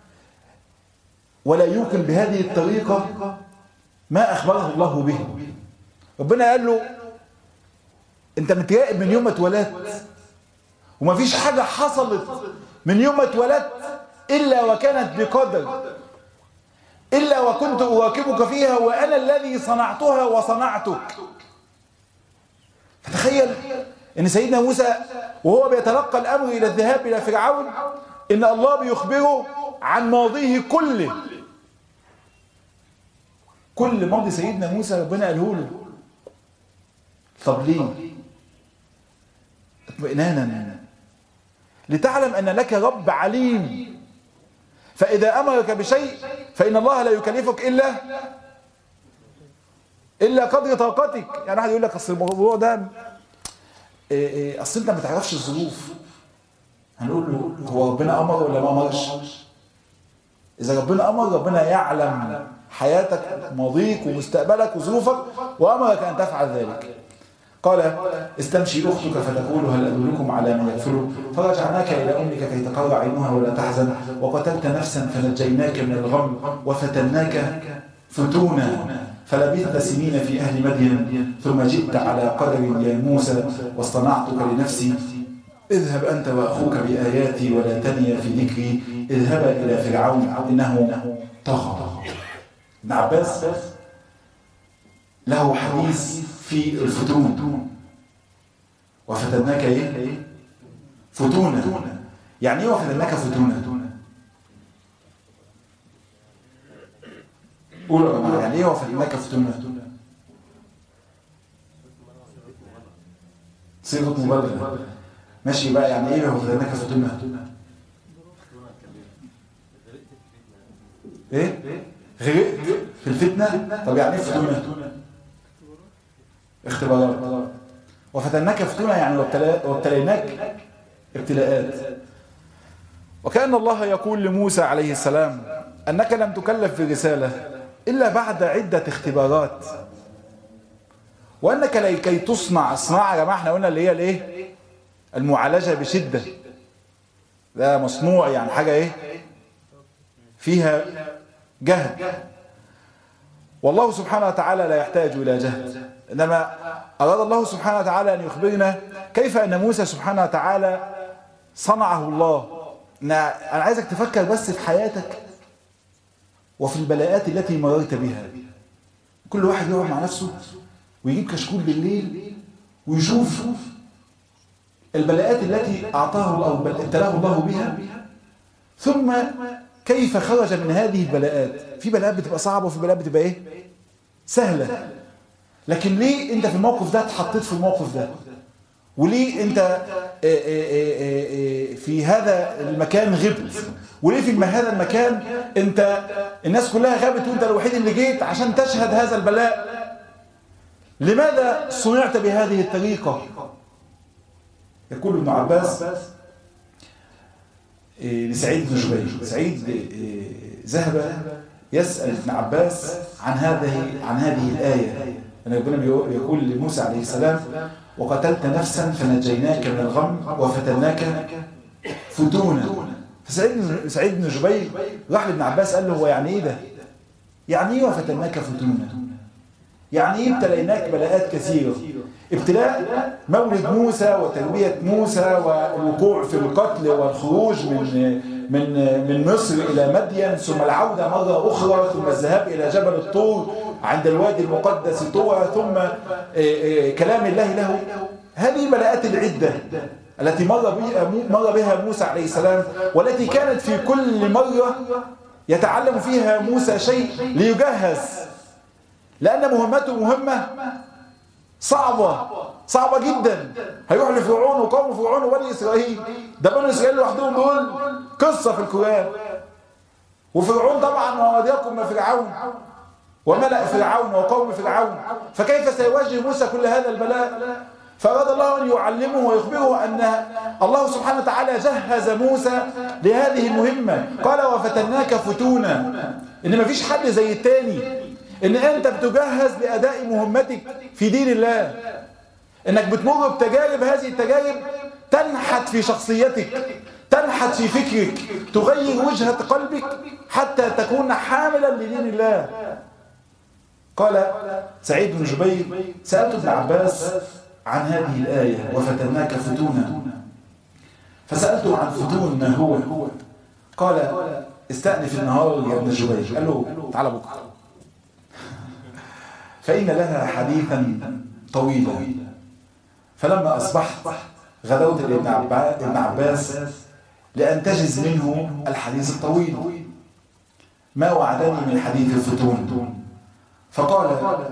ولا يمكن بهذه الطريقة ما أخبره الله به. ربنا قال له انت متراقب من يوم ما اتولدت، وما فيش حاجة حصلت من يوم ما اتولدت إلا وكانت بقدر، إلا وكنت أراقبك فيها وأنا الذي صنعتها وصنعتك. فتخيل ان سيدنا موسى وهو بيتلقى الامر الى الذهاب الى فرعون ان الله بيخبره عن ماضيه كله. كل ماضي سيدنا موسى ربنا قاله له. طب ليه؟ اطمئنانا لتعلم ان لك رب عليم، فاذا امرك بشيء فان الله لا يكلفك الا قدر طاقتك. يعني واحد يقول لك اصل الموضوع ده اصل انت ما تعرفش الظروف. هنقول له هو ربنا امر ولا ما امرش؟ اذا ربنا امر، ربنا يعلم حياتك ماضيك ومستقبلك وظروفك وامرك ان تفعل ذلك. قال استمشي اختك فتقول هل ادلكم على من يغفره فرجعناك الى امك كي تقر عينها ولا تحزن وقتلت نفسا فنجيناك من الغم وفتناك فتونا فلبثت سنين في أهل مدين ثم جئت على قدر يا موسى واصطنعتك لنفسي اذهب أنت وأخوك بآياتي ولا تنيا في ذكري اذهبا إلى فرعون إنه طغى. ابن عباس له حديث في الفتون. وفتناك فتونا. يعني ايه وفتناك فتونا؟ قولوا يا جماعه يعني ايه وفتناك فتونا؟ صيغه مبالغه. ماشي بقى، يعني ايه وفتناك فتونا؟ ايه؟ غرقت في الفتنه. طب يعني ايه فتونا؟ اختبارات. وفتناك فتونا يعني وابتليناك ابتلاءات. وكأن الله يقول لموسى عليه السلام أنك لم تكلف في الرسالة إلا بعد عدة اختبارات، وأنك لكي تصنع الصناعة يا جماعة احنا قلنا اللي هي الايه؟ المعالجة بشدة. ده مصنوع يعني حاجة فيها جهد. والله سبحانه وتعالى لا يحتاج إلى جهد، إنما أراد الله سبحانه وتعالى أن يخبرنا كيف أن موسى سبحانه وتعالى صنعه الله. أنا عايزك تفكر بس في حياتك وفي البلاءات التي مررت بها. كل واحد يقعد مع نفسه ويجيب كشكول بالليل ويشوف البلاءات التي أعطاه أو ابتلاه الله بها، ثم كيف خرج من هذه البلاءات. في بلاءات بتبقى صعبة وفي بلاءات بتبقى سهلة. لكن ليه انت في الموقف ده اتحطيت في الموقف ده؟ وليه انت في هذا المكان غبت؟ وليه في هذا المكان انت الناس كلها غابت وانت الوحيد اللي جيت عشان تشهد هذا البلاء؟ لماذا صنعت بهذه الطريقة؟ يقول ابن عباس لسعيد بن جبير. سعيد ذهب يسأل ابن عباس عن هذه الآية. أن ربنا يقول لموسى عليه السلام وقتلت نفسا فنجيناك من الغم وفتناك فتونا. فسعيد بن جبير راح لابن عباس قال له هو يعني ايه ده؟ يعني ايه وفتناك فتونا؟ يعني ايه ابتليناك بلاءات كثيرة؟ ابتلاء مولد موسى وتربية موسى والوقوع في القتل والخروج من مصر إلى مدين، ثم العودة مرة أخرى، ثم الذهاب إلى جبل الطور عند الوادي المقدس طوى، ثم كلام الله له. هذه بلاءات العدة التي مر بها موسى عليه السلام، والتي كانت في كل مرة يتعلم فيها موسى شيء ليجهز، لأن مهمته مهمة صعبة جدا. هيروح لفرعون وقوم فرعون وبني إسرائيل، ده بني إسرائيل لوحدهم دول قصة في القرآن. وفرعون طبعا ووديكم من فرعون وملأ فرعون وقوم فرعون، فكيف سيواجه موسى كل هذا البلاء؟ فأراد الله أن يعلمه ويخبره أن الله سبحانه وتعالى جهز موسى لهذه المهمة. قال وفتناك فتونا، إن مفيش حد زي التاني، إن أنت بتجهز لأداء مهمتك في دين الله، إنك بتمر بتجارب، هذه التجارب تنحت في شخصيتك، تنحت في فكرك، تغير وجهة قلبك حتى تكون حاملا لدين الله. قال سعيد بن جبير سألت ابن عباس عن هذه الآية وفتناك فتونا، فسألته عن فتون ما هو. قال استأنف النهار يا ابن جبير، قال له تعال بكرة فإن لها حديثا طويلا. فلما أصبحت غدوت لابن عباس لأنتجز منه الحديث الطويل ما وعدني من حديث الفتون. فقال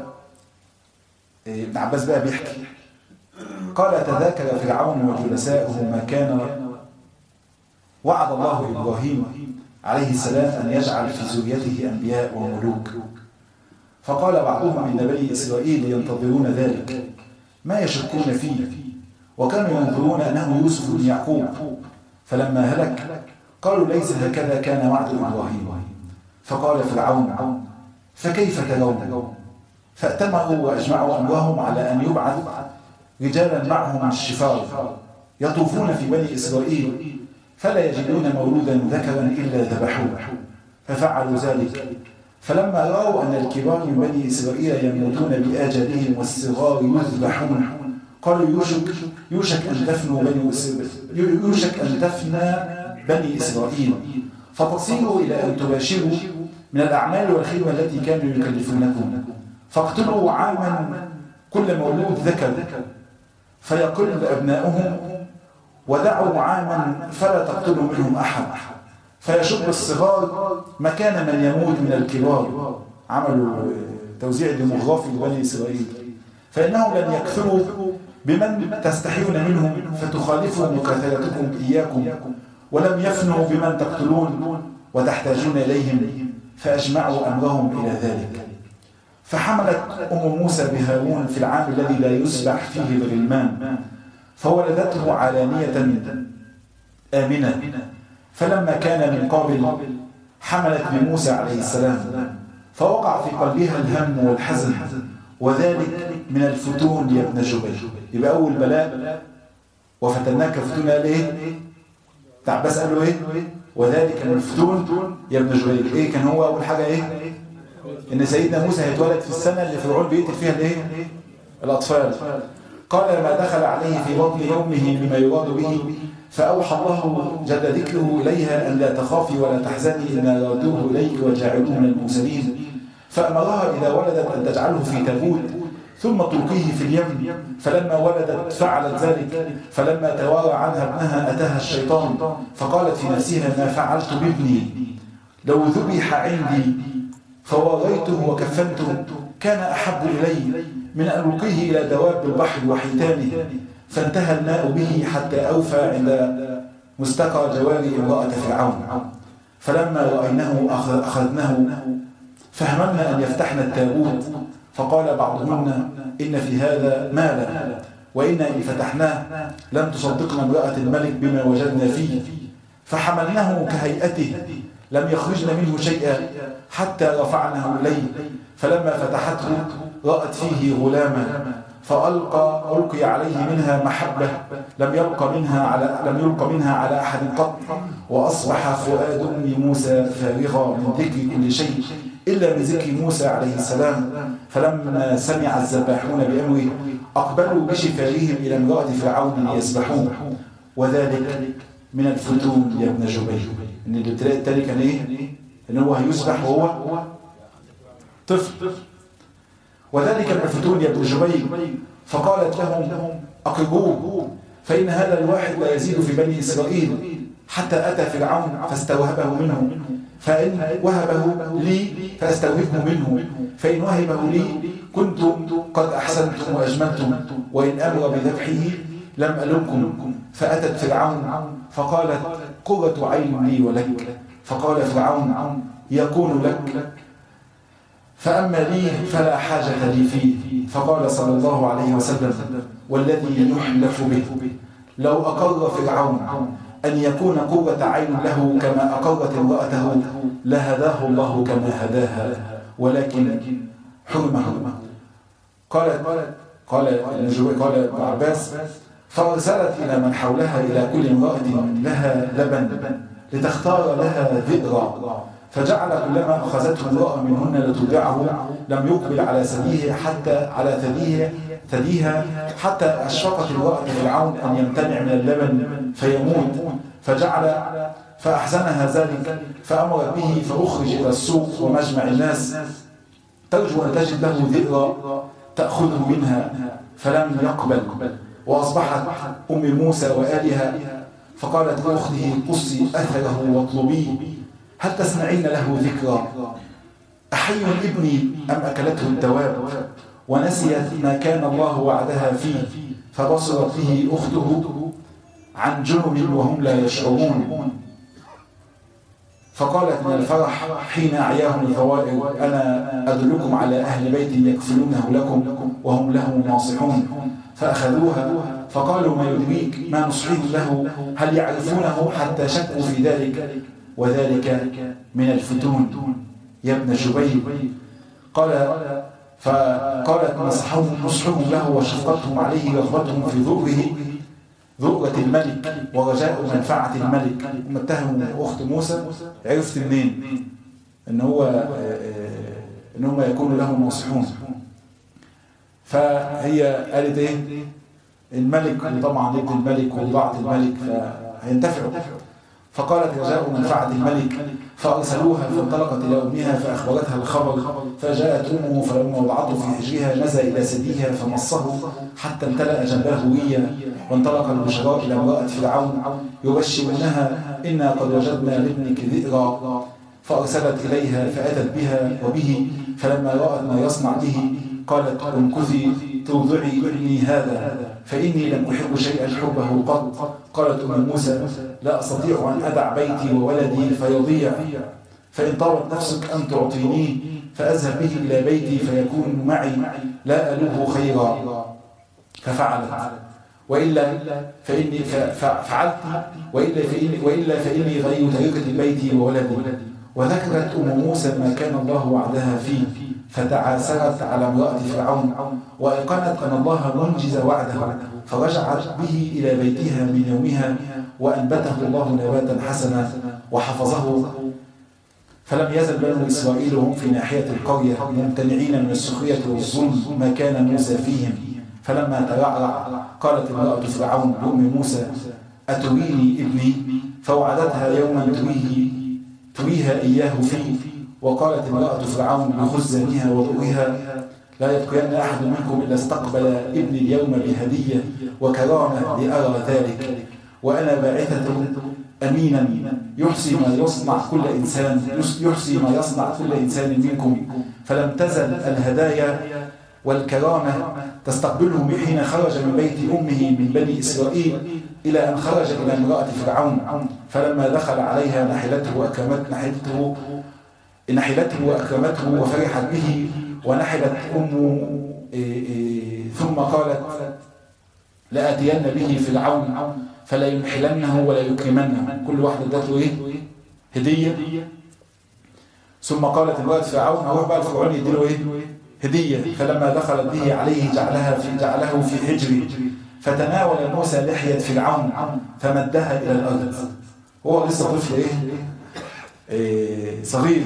ابن عباس بقى بيحكي، قال تذاكر فرعون وجلساؤه ما كان وعد الله إبراهيم عليه السلام أن يجعل في ذريته أنبياء وملوك، فقال بعضهم إن بني إسرائيل ينتظرون ذلك ما يشكون فيه، وكانوا ينظرون أنه يوسف بن يعقوب، فلما هلك قالوا ليس هكذا كان وعد إبراهيم. فقال فرعون فكيف ترون؟ فأتمروا وأجمعوا أمرهم على أن يبعث رجالا معهم الشفار يطوفون في بني إسرائيل فلا يجدون مولودا ذكرا إلا ذبحوه، ففعلوا ذلك. فلما رأوا أن الكبار من بني إسرائيل يموتون بآجالهم والصغار يذبحون قالوا يوشك أن تفنى بني إسرائيل، فتصيروا إلى أن تباشروا من الأعمال والخدمة التي كانوا يكلفونكم، فاقتلوا عاما كل مولود ذكر فيقل أبناؤهم، ودعوا عاما فلا تقتلوا منهم أحد، فيشب الصغار مكان من يموت من الكبار. عملوا توزيع ديموغرافي لبني إسرائيل، فإنهم لن يكثروا بمن تستحيون منهم فتخالفوا مكاثرتكم إياكم، ولم يفنوا بمن تقتلون وتحتاجون إليهم، فأجمعوا أمرهم إلى ذلك. فحملت موسى بهارون في العام الذي لا يسبح فيه الغلمان، فولدته علانية آمنة. فلما كان من قابل حملت بموسى عليه السلام، فوقع في قلبها الهم والحزن، وذلك من الفتون يا ابن جبير. يبقى أول بلاء وفتناك فتون، قال إيه؟ تعباس قال له إيه؟ وذلك من الفتون يا ابن جبير. إيه كان هو أول حاجة إيه؟ إن سيدنا موسى هيتولد في السنة اللي فرعون بيقتل فيها الإيه؟ الأطفال. قال لما دخل عليه في بطن أمه بما يراد به، فأوحى الله جل ذكره إليها أن لا تخافي ولا تحزني إنا رادوه إليك وجاعلوه من المرسلين، فأمرها إذا ولدت أن تجعله في تابوت ثم تلقيه في اليم. فلما ولدت فعلت ذلك، فلما توارى عنها ابنها أتاها الشيطان فقالت في نفسها ما فعلت بابني، لو ذبح عندي فواريته وكفنته كان أحب إلي من أن ألقيه إلى دواب البحر وحيتانه. فانتهى الماء به حتى أوفى عند مستقى جواري امرأة فرعون. فلما رأيناه أخذناه فهمنا أن يفتحن التابوت، فقال بعضهن إن في هذا مالا، وإن إن فتحناه لم تصدقنا امرأة الملك بما وجدنا فيه، فحملناه كهيئته لم يخرجن منه شيئا حتى رفعناه إليه. فلما فتحته رأت فيه غلاما، ألقي عليه منها محبة لم يلق منها على أحد قط، وأصبح فؤاد أم موسى فارغا من ذكر كل شيء إلا من ذكر موسى عليه السلام. فلما سمع الذباحون بأمره أقبلوا بشفارهم إلى امرأة فرعون ليذبحوه، وذلك من الفتون يا ابن جبير. إن الابتلاء التالي كان إيه؟ إن هو هيذبح وهو طفل. وذلك من الفتون يا ابن جبير. فقالت لهم أقربوه، فإن هذا الواحد لا يزيد في بني إسرائيل، حتى أتى فرعون فاستوهبه منه، فإن وهبه لي فأستوهبه منه، فإن وهبه لي كنتم قد أحسنتم وأجملتم، وإن أمر بذبحه لم ألمكم. فأتت فرعون فقالت قرة عين لي ولك. فقال فرعون يكون لك، فأما لي فلا حاجة لي فيه. فقال صلى الله عليه وسلم والذي يحلف به لو أقر فرعون أن يكون قرة عين له كما أقرت امرأته لهداه الله كما هداها، ولكن حرمه. قال ابن عباس فأرسلت إلى من حولها إلى كل امرأة لها لبن لتختار لها ذئرا، فجعل كلما أخذته امرأة منهن لترضعه لم يقبل على ثديها حتى أشفقت امرأة فرعون أن يمتنع من اللبن فيموت، فأحزنها ذلك فأمرت به فأخرج إلى السوق ومجمع الناس ترجو أن تجد له ذئرا تأخذه منها، فلم يقبل. وأصبحت أم موسى وآلها فقالت لأخته قصي أثره واطلبيه، هل تسمعين له ذكرى؟ أحي ابني أم أكلته الدواب؟ ونسيت ما كان الله وعدها فيه، فبصرت به أخته عن جنب وهم لا يشعرون. فقالت من الفرح حين أعياهم الفوائد أنا أدلكم على أهل بيت يكفلونه لكم وهم له ناصحون. فأخذوها فقالوا ما يدريك ما نصحيه له، هل يعرفونه؟ حتى شكوا في ذلك، وذلك من الفتون يا ابن جبير. فقالت نصحهم له وشفقتهم عليه رغبتهم في ذؤرة الملك ورجاء منفعة الملك. هم اتهموا أخت موسى، عرفت منين إن هم يكونوا لهم ناصحون؟ فهي قالت إيه؟ الملك، وطبعا ضد الملك وضاعة الملك فهينتفعوا. فقالت رجاء منفعة الملك، فأرسلوها فانطلقت إلى أمها فأخبرتها الخبر، فجاءت أمه فلما وضعته في حجرها نزل إلى ثديها فمصه حتى امتلأ جنبه ريا، وانطلق البشراء إلى امرأة فرعون يبشرونها إنا قد وجدنا لابنك ذئرا. فأرسلت إليها فأتت بها وبه، فلما رأت ما يصنع به قالت امكثي توضعي ابني هذا، فإني لم أحب شيئا حبه قط. قالت أم موسى لا أستطيع أن أدع بيتي وولدي فيضيع، فإن طابت نفسك أن تعطينيه فأذهب به إلى بيتي فيكون معي لا ألوه خيرا. ففعلت، وإلا فإني فعلت وإلا فإني غير طريقة بيتي وولدي. وذكرت أم موسى ما كان الله وعدها فيه، فتعاسرت على امرأة فرعون وأيقنت أن الله منجز وعده، فرجعت به إلى بيتها من يومها وأنبته الله نباتا حسنا وحفظه. فلم يزل بنو إسرائيل هم في ناحية القرية ممتنعين من السخرية والظلم ما كان موسى فيهم. فلما ترعرع قالت امرأة فرعون لأم موسى أتريني ابني؟ فوعدتها يوما تريها إياه فيه. وقالت امرأة فرعون بخزانها وضوئها لا يبقين أحد منكم إلا استقبل ابني اليوم بهدية وكرامة لأرى ذلك، وأنا باعثة أمينا يحصي ما يصنع كل إنسان منكم. فلم تزل الهدايا والكرامة تستقبلهم حين خرج من بيت أمه من بني إسرائيل إلى أن خرج إلى امرأة فرعون. فلما دخل عليها نحلته وأكرمته وفرحت به ونحلت أمه، ثم قالت لآتين به فرعون فلا ينحلنه ولا يكرمنه. كل واحد ادته ايه؟ هدية. ثم قالت امرأة فرعون اروح بقى الفرعون يديله ايه؟ هدية، فلما دخلت به عليه جعله في حجره، فتناول موسى لحية فرعون فمدها إلى الأرض. هو لسه طفل صغير.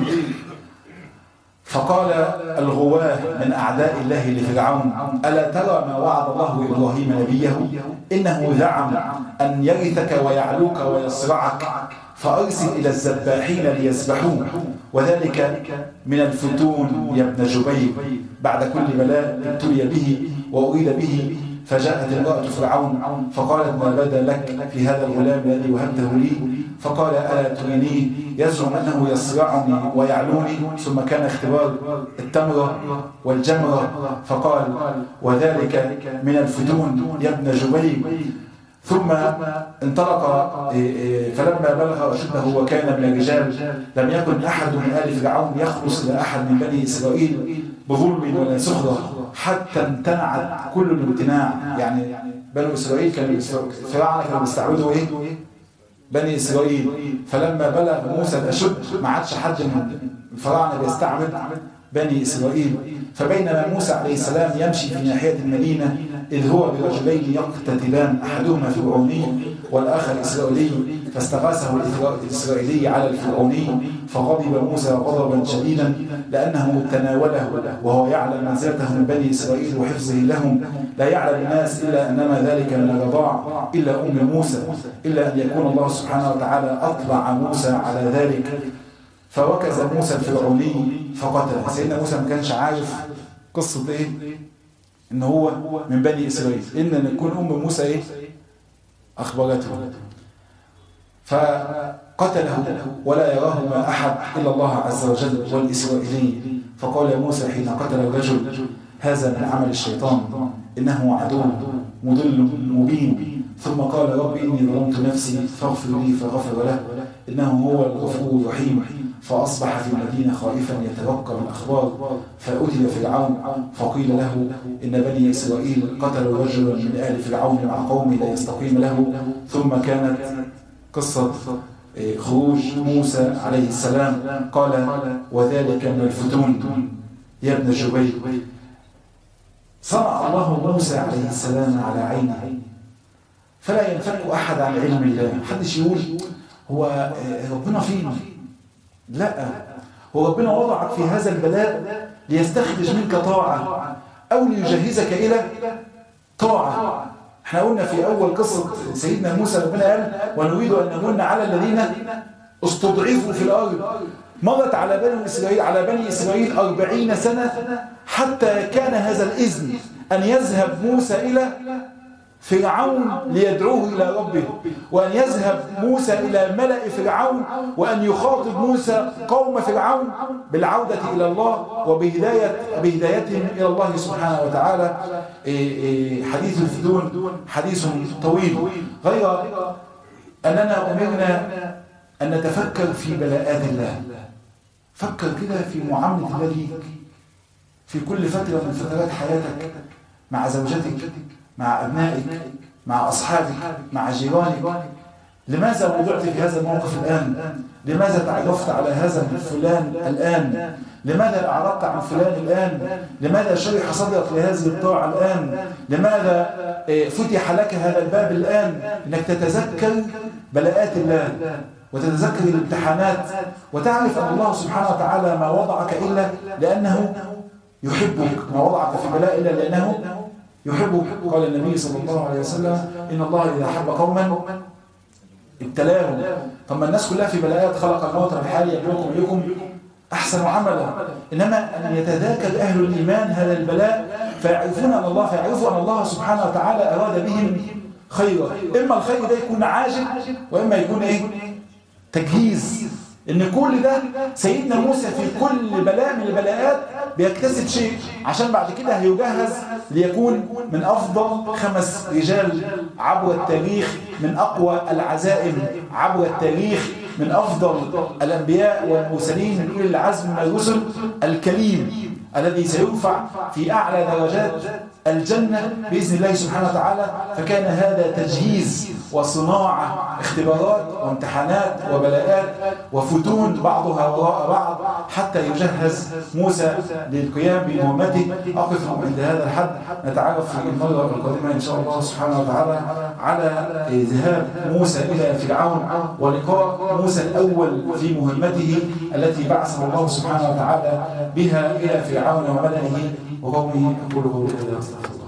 فقال الغواه من أعداء الله لفرعون: ألا ترى ما وعد الله إبراهيم نبيه؟ إنه زعم أن يرثك ويعلوك ويصرعك، فأرسل إلى الذباحين ليذبحوه، وذلك من الفتون يا ابن جبير. بعد كل بلاء ابتلي به وأريد به، فجاءت امرأة فرعون فقالت: ما بدا لك في هذا الغلام الذي وهبته لي؟ فقال: ألا ترينيه يزعم أنه يصرعني ويعلوني. ثم كان اختبار التمرة والجمرة، فقال: وذلك من الفتون يا ابن جبير. ثم انطلق، فلما بلغ أشده وكان من الرجال لم يكن أحد من آل فرعون يخلص إلى أحد من بني إسرائيل بظلم ولا سخرة، حتى امتنعت كل الامتناع. يعني بني إسرائيل الفراعنة كانوا بيستعبدوا بني إسرائيل. فلما بلغ موسى الأشد ما عادش حد من الفراعنة بيستعبد بني إسرائيل. فبينما موسى عليه السلام يمشي في ناحية المدينة إذ هو برجلين يقتتلان، أحدهما فرعوني والآخر إسرائيلي، فاستغاثه الإسرائيلي على الفرعوني، فغضب موسى غضبا شديدا لأنه تناوله وهو يعلم منزلته من بني إسرائيل وحفظه لهم. لا يعلم الناس إلا أنما ذلك من الرضاع إلا أم موسى، إلا أن يكون الله سبحانه وتعالى أطلع موسى على ذلك. فوكز موسى الفرعوني فقتله. سيدنا موسى ما كانش عارف قصة إن هو من بني إسرائيل، إن يكون أم موسى أخبرته، فقتله ولا يراهما أحد إلا الله عز وجل والإسرائيلي. فقال موسى حين قتل الرجل: هذا من عمل الشيطان، إنه عدو مضل مبين. ثم قال: رب إني ظلمت نفسي فاغفر لي، فغفر له، إنه هو الغفور الرحيم. فأصبح في المدينة خائفا يتوقع الأخبار، فأتي فرعون فقيل له: إن بني إسرائيل قتلوا رجلا من آل فرعون مع قومه لا يستقيم له. ثم كانت قصة خروج موسى عليه السلام. قال: وذلك من الفتون يا ابن جبير. صنع الله موسى عليه السلام على عينه، فلا ينفك أحد عن علم الله. محدش يقول هو ربنا فين، لا، هو ربنا وضعك في هذا البلاء ليستخرج منك طاعة أو ليجهزك إلى طاعة. احنا قلنا في أول قصة سيدنا موسى ربنا قال: ونريد أن نمن على الذين استضعفوا في الأرض. مرت على بني إسرائيل 40 سنة حتى كان هذا الإذن أن يذهب موسى إلى فرعون ليدعوه إلى ربه، وأن يذهب موسى إلى ملأ فرعون وأن يخاطب موسى قوم فرعون بالعودة إلى الله وبهدايتهم إلى الله سبحانه وتعالى. حديث الفتون حديث طويل، غير أننا أمرنا أن نتفكر في بلاءات الله. فكر كده في معاملة الله ليك في كل فترة من فترات حياتك، مع زوجتك، مع أبنائك، مع أصحابك، مع جيرانك. لماذا وضعت في هذا الموقف الآن؟ لماذا تعرفت على هذا الفلان الآن؟ لماذا أعرضت عن فلان الآن؟ لماذا شرح صدرك لهذه الطاعة الآن؟ لماذا فتح لك هذا الباب الآن؟ إنك تتذكر بلاءات الله وتتذكر الامتحانات وتعرف أن الله سبحانه وتعالى ما وضعك إلا لأنه يحبك، ما وضعك في بلاء إلا لأنه يحبك. قال النبي صلى الله عليه وسلم: إن الله إذا حب قوما ابتلاهم. طب ما الناس كلها في بلاءات، خلق الموت بالحال يبلوكم أيكم أحسن عملا. إنما أن يتذاكر أهل الإيمان هذا البلاء فيعرفوا أن الله سبحانه وتعالى أراد بهم خيرا. إما الخير ده يكون عاجل وإما يكون تجهيز. إن كل ده سيدنا موسى في كل بلاء من البلاءات بيكتسب شيء عشان بعد كده هيجهز ليكون من أفضل 5 رجال عبر التاريخ، من أقوى العزائم عبر التاريخ، من أفضل الأنبياء والمرسلين من أولي العزم من الرسل الكليم الذي سيرفع في أعلى درجات الجنة بإذن الله سبحانه وتعالى. فكان هذا تجهيز وصناعة اختبارات وامتحانات وبلاءات وفتون بعضها وراء بعض حتى يجهز موسى للقيام بمهمته. أقف عند هذا الحد، نتعرف في المرة القادمة إن شاء الله سبحانه وتعالى على ذهاب موسى إلى فرعون ولقاء موسى الأول في مهمته التي بعثه الله سبحانه وتعالى بها إلى فرعون وملئه وقومه. أقول قولي هذا.